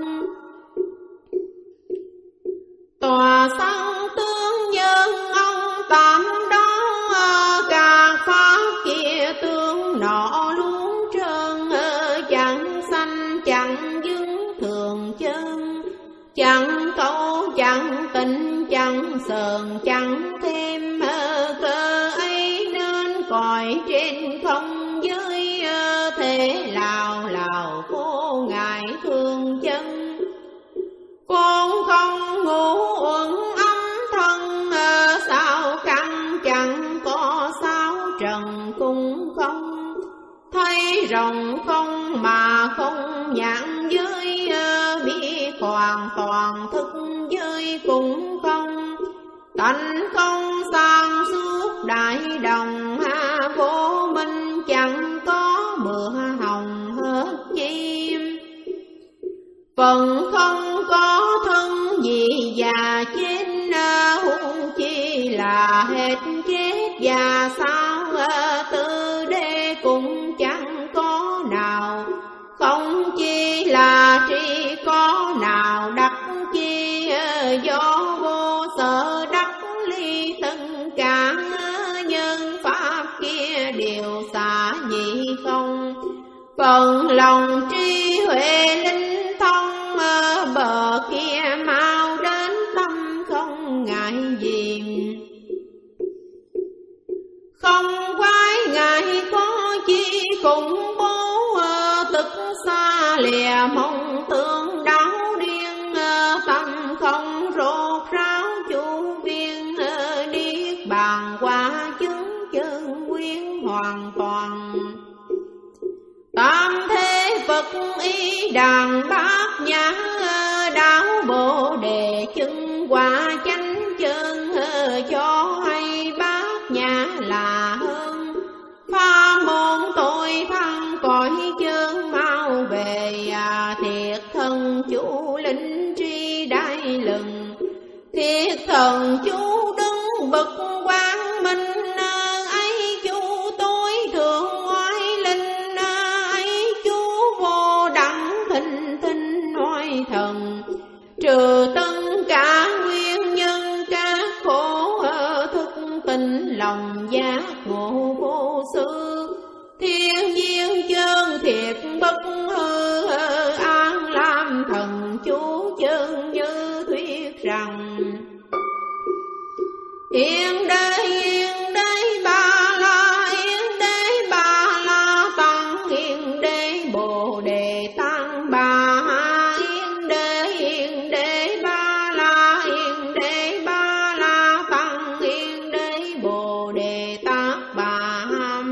S1: Tòa sanh tướng nhân ông tạm đó, các pháp kia tướng nọ luôn trơn. Chẳng sanh chẳng dứng thường chân, chẳng câu chẳng tình chẳng sờn chẳng thêm. Cơ ấy nên cõi trên không giới, thế lào lào vô ngại thương chân. Con không ngủ uẩn âm thân, sao căn chẳng có sao trần cũng không. Thấy rộng không mà không nhãn giới, biết hoàn toàn thức giới cũng không. Tánh không sang suốt đại đồng, vô minh chẳng có mưa hồng hết chim. Phần không có thân gì già chết, huống chi là hết chết già sao. Tư đế cũng chẳng có nào, không chi là tri có nào đắc chi. Do vô sở đắc ly tất cả, nhân pháp kia đều xả nhị không. Phần lòng trí huệ linh thông, bờ kia mau đến tâm không ngại gì. Không quái ngại có chi khủng bố, tức xa lìa mong tương đáo điên. Tâm không rốt ráo chủ viên, điếc bàn qua chứng chân quyến hoàn toàn. Tam thế Phật y đàn bát nhã, đáo bồ đề chân quả chánh chân. Cho hay bát nhã nhã là hơn. Pha môn tôi thăng cõi chân mau về, à, thiệt thần chú linh tri đại lừng. Thiệt thần chú đứng bậc quang minh, ấy chú tôi thượng oai linh, ấy chú vô đẳng thinh thinh oai thần. Trừ tất cả nguyên nhân các khổ thức tình lòng giác ngộ vô sư. Thiên nhiên chân thiệt bất hư, an lam thần chú chân như thuyết rằng. Yên đế yên đế ba la, yên đế ba la tăng, yên đế bồ đề tăng ba. Yên đế yên đế ba la, yên đế ba la tăng, yên đế bồ đề tác ba.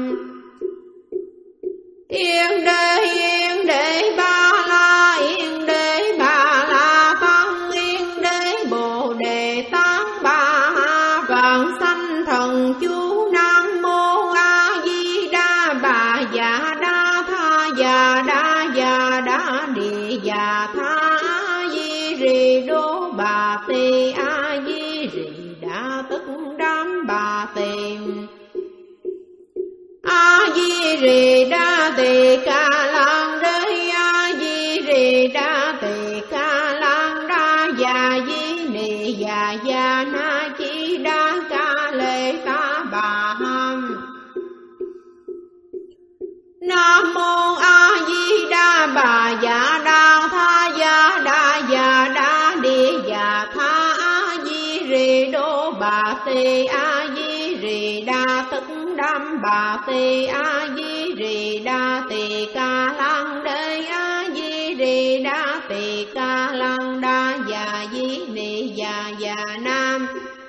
S1: Yên đế yên đế ba la, yên đế ba la tăng, yên đế bồ đề tác ba. Vạn sanh thần chú nam mô a di đà bà già đa tha già đa già đa địa già tha a di rì đô bà tê a di rì đa tức đám bà tê a di rì đa tê ca lang đế a di rì đa tê ca lang đa già di nì già già na chi đa ca lê ta bà ham. Nam mô a di đà bà già đa tha già đa già đa địa già tha a di rì đô bà tê a di rì đa tức đam bà tê a di rì đa tê ca lang đế a di rì đa tê ca lang đa già di nì già già nam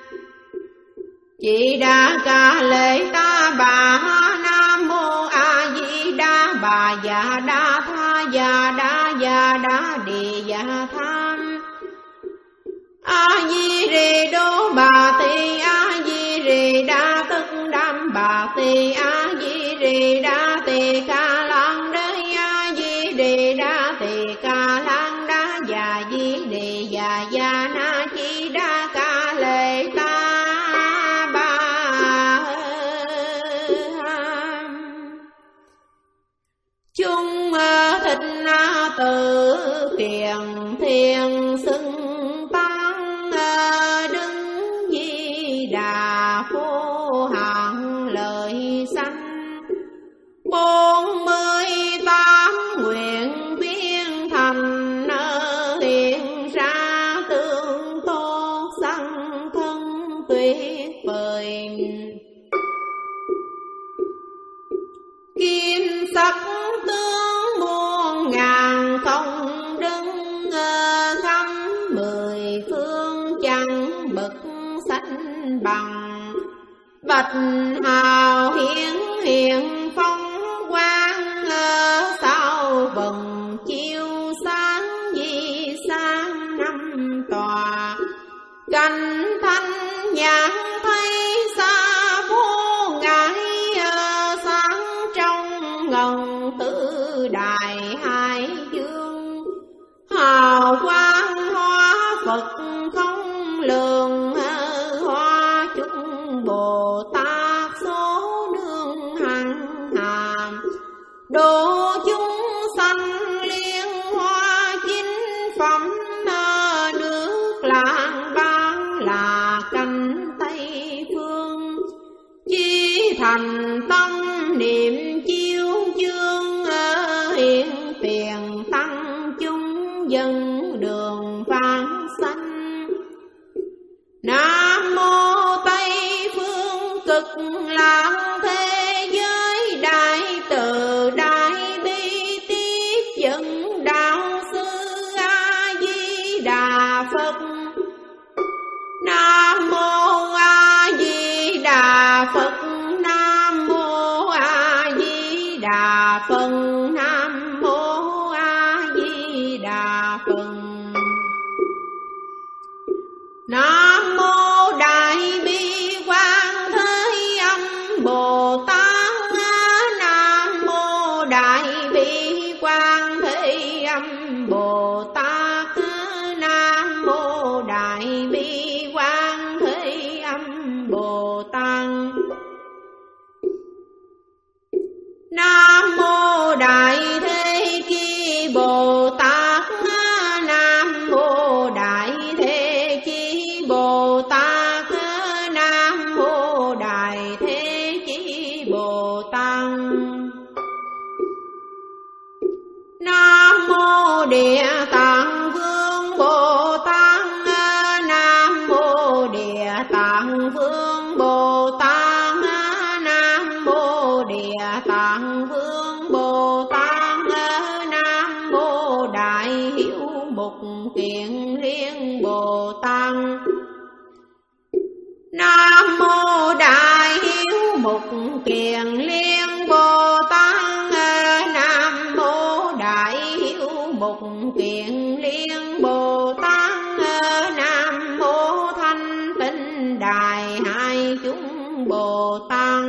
S1: chị đa ca lệ ta bà. Nam mô a di đà bà già đa tha già đa già đa địa già tham a di rì đô bà tê a di rì đa tức đam bà tê a di rì đa tê ca lang đế a di rì đa tê ca lang đa già di địa già già na chi đa ca lệ ta. Chung thịt tự kiền thiên xưng tăng, đứng di đà vô hạn lời sanh. Bốn mươi tám nguyện viên thành, hiện ra tương tốt sanh thân tuyệt vời. Kim sắc tướng muôn ngàn không đứng, khắp mười phương chẳng bậc sánh bằng. Bạch hào hiển hiện phong quang, sao vầng chiếu sáng di sáng năm tòa. Cành thanh nhãn thấy xa vô ngại, sáng trong ngần tứ đại hai dương. Hào quang hoa Phật không lường, hoa chúc Bồ Tát số nương hằng hàm. Độ chúng sanh liên hoa chính phẩm, nước lạng ban là canh Tây phương. Chi thành tâm niệm chiếu chương, hiện tiền tăng chúng dân đường vãng sanh. Nam mô Tây phương cực lạc thế giới, đại từ đại bi tiếp dẫn đạo sư a di đà Phật. Nam mô a di đà Phật. Nam mô a di đà Phật. Nam mô a di đà Phật. Nam mô đại bi quang thế âm bi Quan Thế Âm Bồ Tát, Nam mô Đại bi Quan Thế Âm Bồ Tát, Nam mô Đại Thế Chí Bồ Tát, Nam mô Đại Thế Chí Bồ Tát, Nam mô Đại Thế Chí Bồ Tát, Nam mô Địa Tạng Vương Bồ Tát, Nam mô Địa Tạng Vương Bồ Tát, Nam mô Địa Tạng Vương Bồ Tát, Nam mô Đại Hiếu Mục Kiền Liên Bồ Tát, Nam mô Đại Hiếu Mục Kiền Liên Bồ Tát, Nam mô Đại Hiếu Mục Kiền Liên Bồ Tát, Nam mô Thanh Tịnh Đại Hai Chúng Bồ Tát,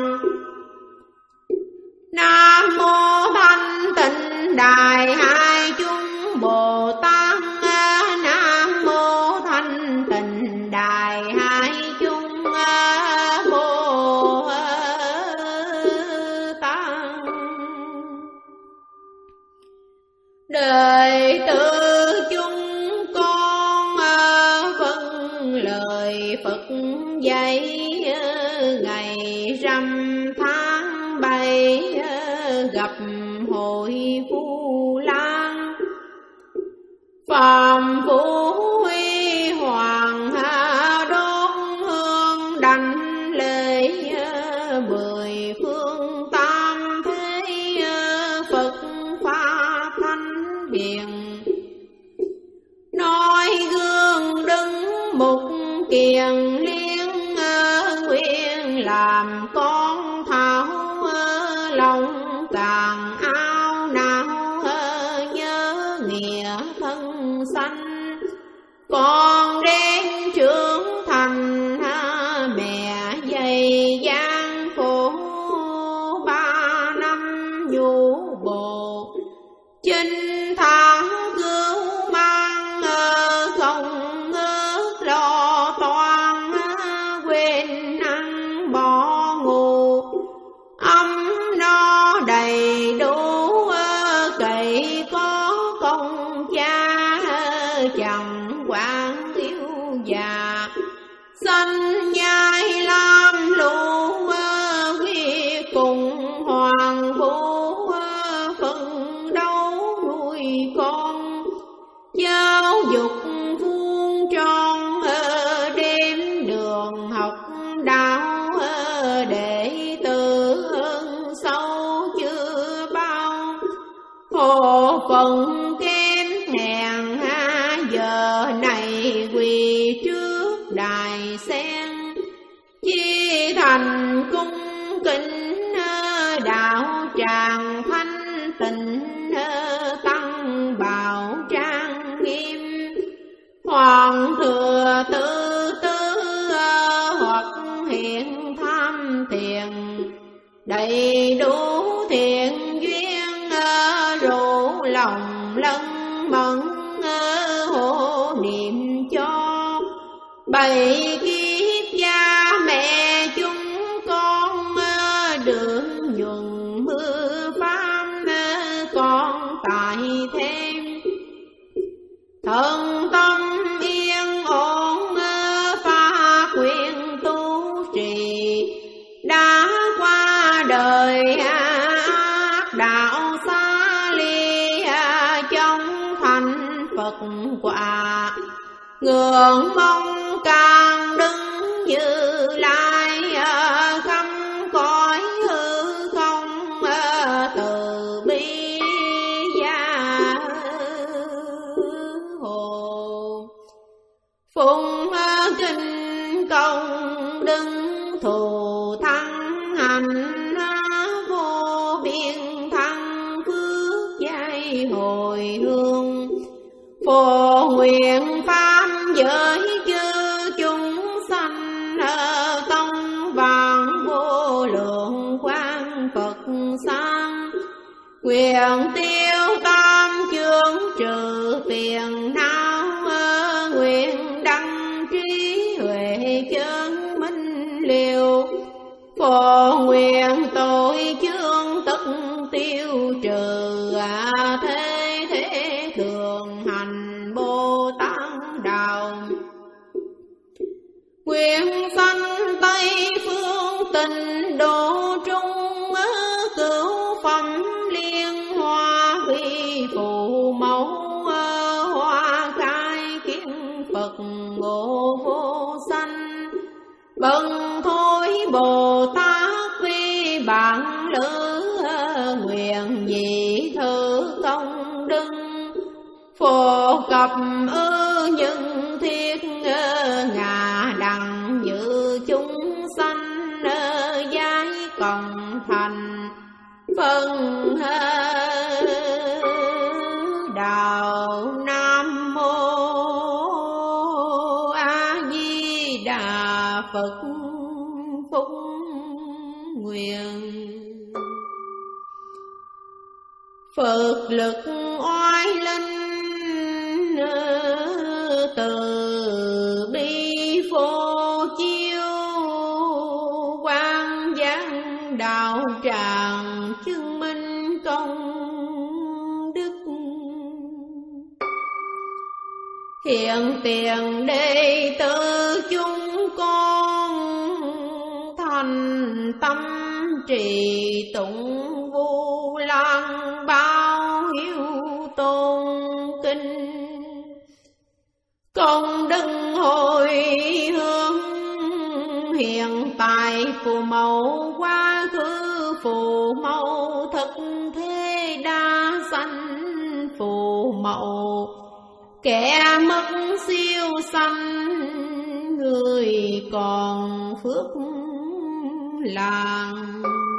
S1: Nam mô Thanh Tịnh Đại Hai Chúng Bồ Tát, Nam mô Thanh Tịnh Đại Hai Chúng Bồ Tát. Đệ tử chúng con vâng lời Phật dạy, ngày rằm tháng bảy gặp hội Vu Lan, Phạm Vũ Huy Hoàng đốt hương đảnh lễ, mười phương tam thế Phật Pháp Thánh Hiền, noi gương đứng mục kiền liên, nguyện làm con thảo lòng càng ao não, nhớ nghĩa thân sanh con đến trưởng thành, mẹ dày gian khổ ba năm nhủ bộ, chinh tháng cứu mang không ngớt lo toan, quên ăn bỏ ngủ ấm no đầy đủ, cậy có công cha chẳng quản thiếu già, sanh nhai lam lũ quyết cùng hoàng vũ, phân đấu nuôi con giáo dục vuông tròn, đêm đường học đạo đệ tử sâu chưa bao, khổ phần kém hèn giờ này quỳ trước đài sen, chi thành cung kính đạo tràng thanh tịnh, tăng bào trang nghiêm, hoàng thừa tư tư hoặc hiện tham tiền, đầy đủ thiện duyên rủ lòng lân mẫn, hộ niệm cho bảy kiếp cha mẹ chúng con, được nhuận mưa pháp con tại thêm, thần tâm yên ổn pha quyền tu trì, đã qua đời ác đạo xa ly, trong thành Phật quả ngưỡng mong càng đứng như lai, khắp cõi hư không từ bi gia hộ, phụng kinh công đứng thù thắng hành, vô biên thăng phước giai hồi hương, phổ nguyện pháp giới chư chúng sanh, tông vạn vô lượng quang Phật sang, Nguyện tiêu tam chương trừ phiền não, nguyện đăng trí huệ chân minh liều. Phổ nguyện tội chương tất tiêu trừ, thế thế thường hành Bồ Tát đạo. Nguyện sanh Tây phương tịnh độ trung, cửu phẩm liên hoa huy phụ mẫu. Hoa khai kiến Phật ngộ vô sanh, bần thôi Bồ Tát vi bản lữ. Nguyện nhị thứ công đức, phổ cập ư những thiết ngà đặng như chúng sanh. Giai cộng thành phân đạo. Nam mô A Di Đà Phật. Phúc nguyện Phật lực oai linh, từ bi phổ chiếu. Quang giang đạo tràng chứng minh công đức. Hiện tiền đệ tử chúng con, thành tâm trì tụng Vu Lan bao hiếu tôn kinh. Công đức hồi hướng hiện tại phù mẫu, quá khứ phù mẫu, thực thế đa sanh phù mẫu. Kẻ mất siêu sanh, người còn phước làng.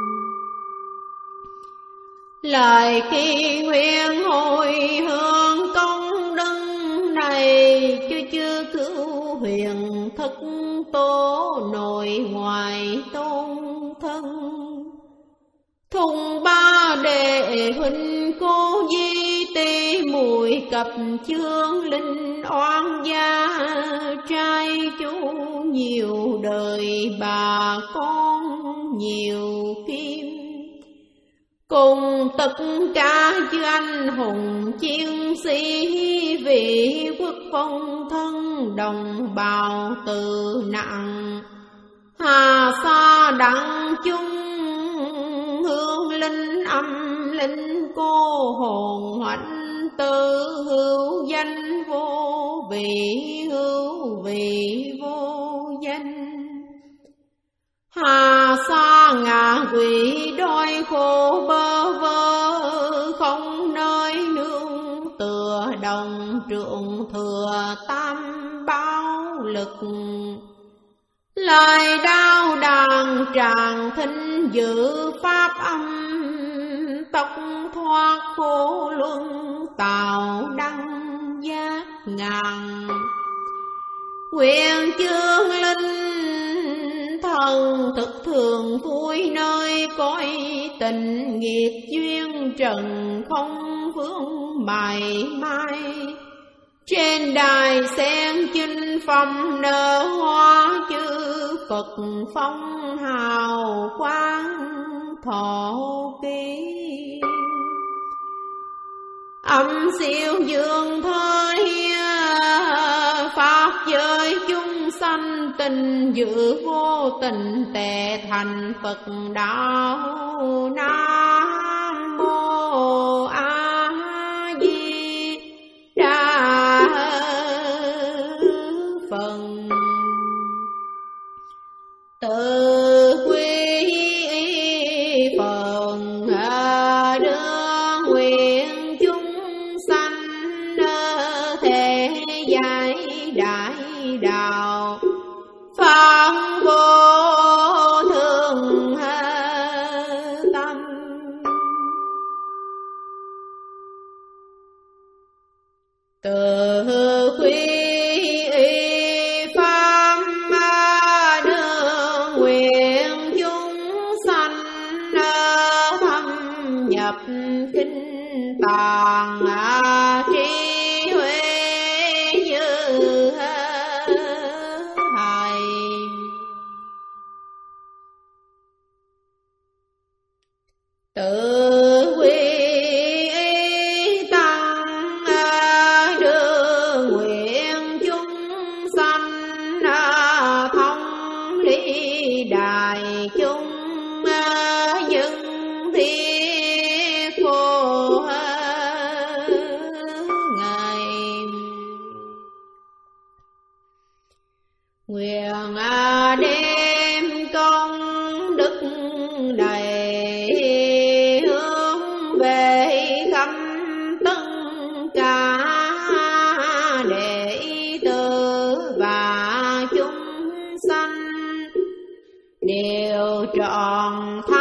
S1: Lời kỳ nguyện hồi hướng công đức này, chưa chưa cứu huyền thức tố nội ngoại tôn thân. Thùng ba đệ huynh cô di tê mùi cập chương linh oan gia. Trai chú nhiều đời bà con nhiều kim, cùng tất cả chư anh hùng chiến sĩ vì quốc phong thân đồng bào từ nặng. Hà sa đặng chung hương linh âm linh cô hồn hoạnh tư. Hữu danh vô vị, hữu vị vô danh. Hà sa ngạ quỷ đói khổ bơ vơ, không nơi nương tựa đồng trượng thừa tam bao lực. Lời đao đàn tràng thinh giữ pháp âm, tóc thoát khổ luân tạo đăng giác ngàn. Nguyện chương linh thần thực thường vui, nơi cõi tình nghiệp duyên trần không vướng mày mai. Trên đài sen chinh phẩm nở hoa, chư Phật phong hào quang thọ ký. Âm siêu dương thới pháp giới chúng sanh, tình dự vô tình tề thành Phật đạo. Nam mô A Di Đà Phật. Từ quy Phật đưa nguyện chúng sanh, thế giải đại đạo pháp vô thường tâm. Từ quy pháp đưa nguyện chúng sanh, thâm nhập kinh toàn trí huệ như hài. Tự quy tăng đưa nguyện chúng sanh thông lý đại chúng những thiết phổ ngài. Nguyện đem công đức này hướng về khắp tất cả đệ tử và chúng sanh đều trọn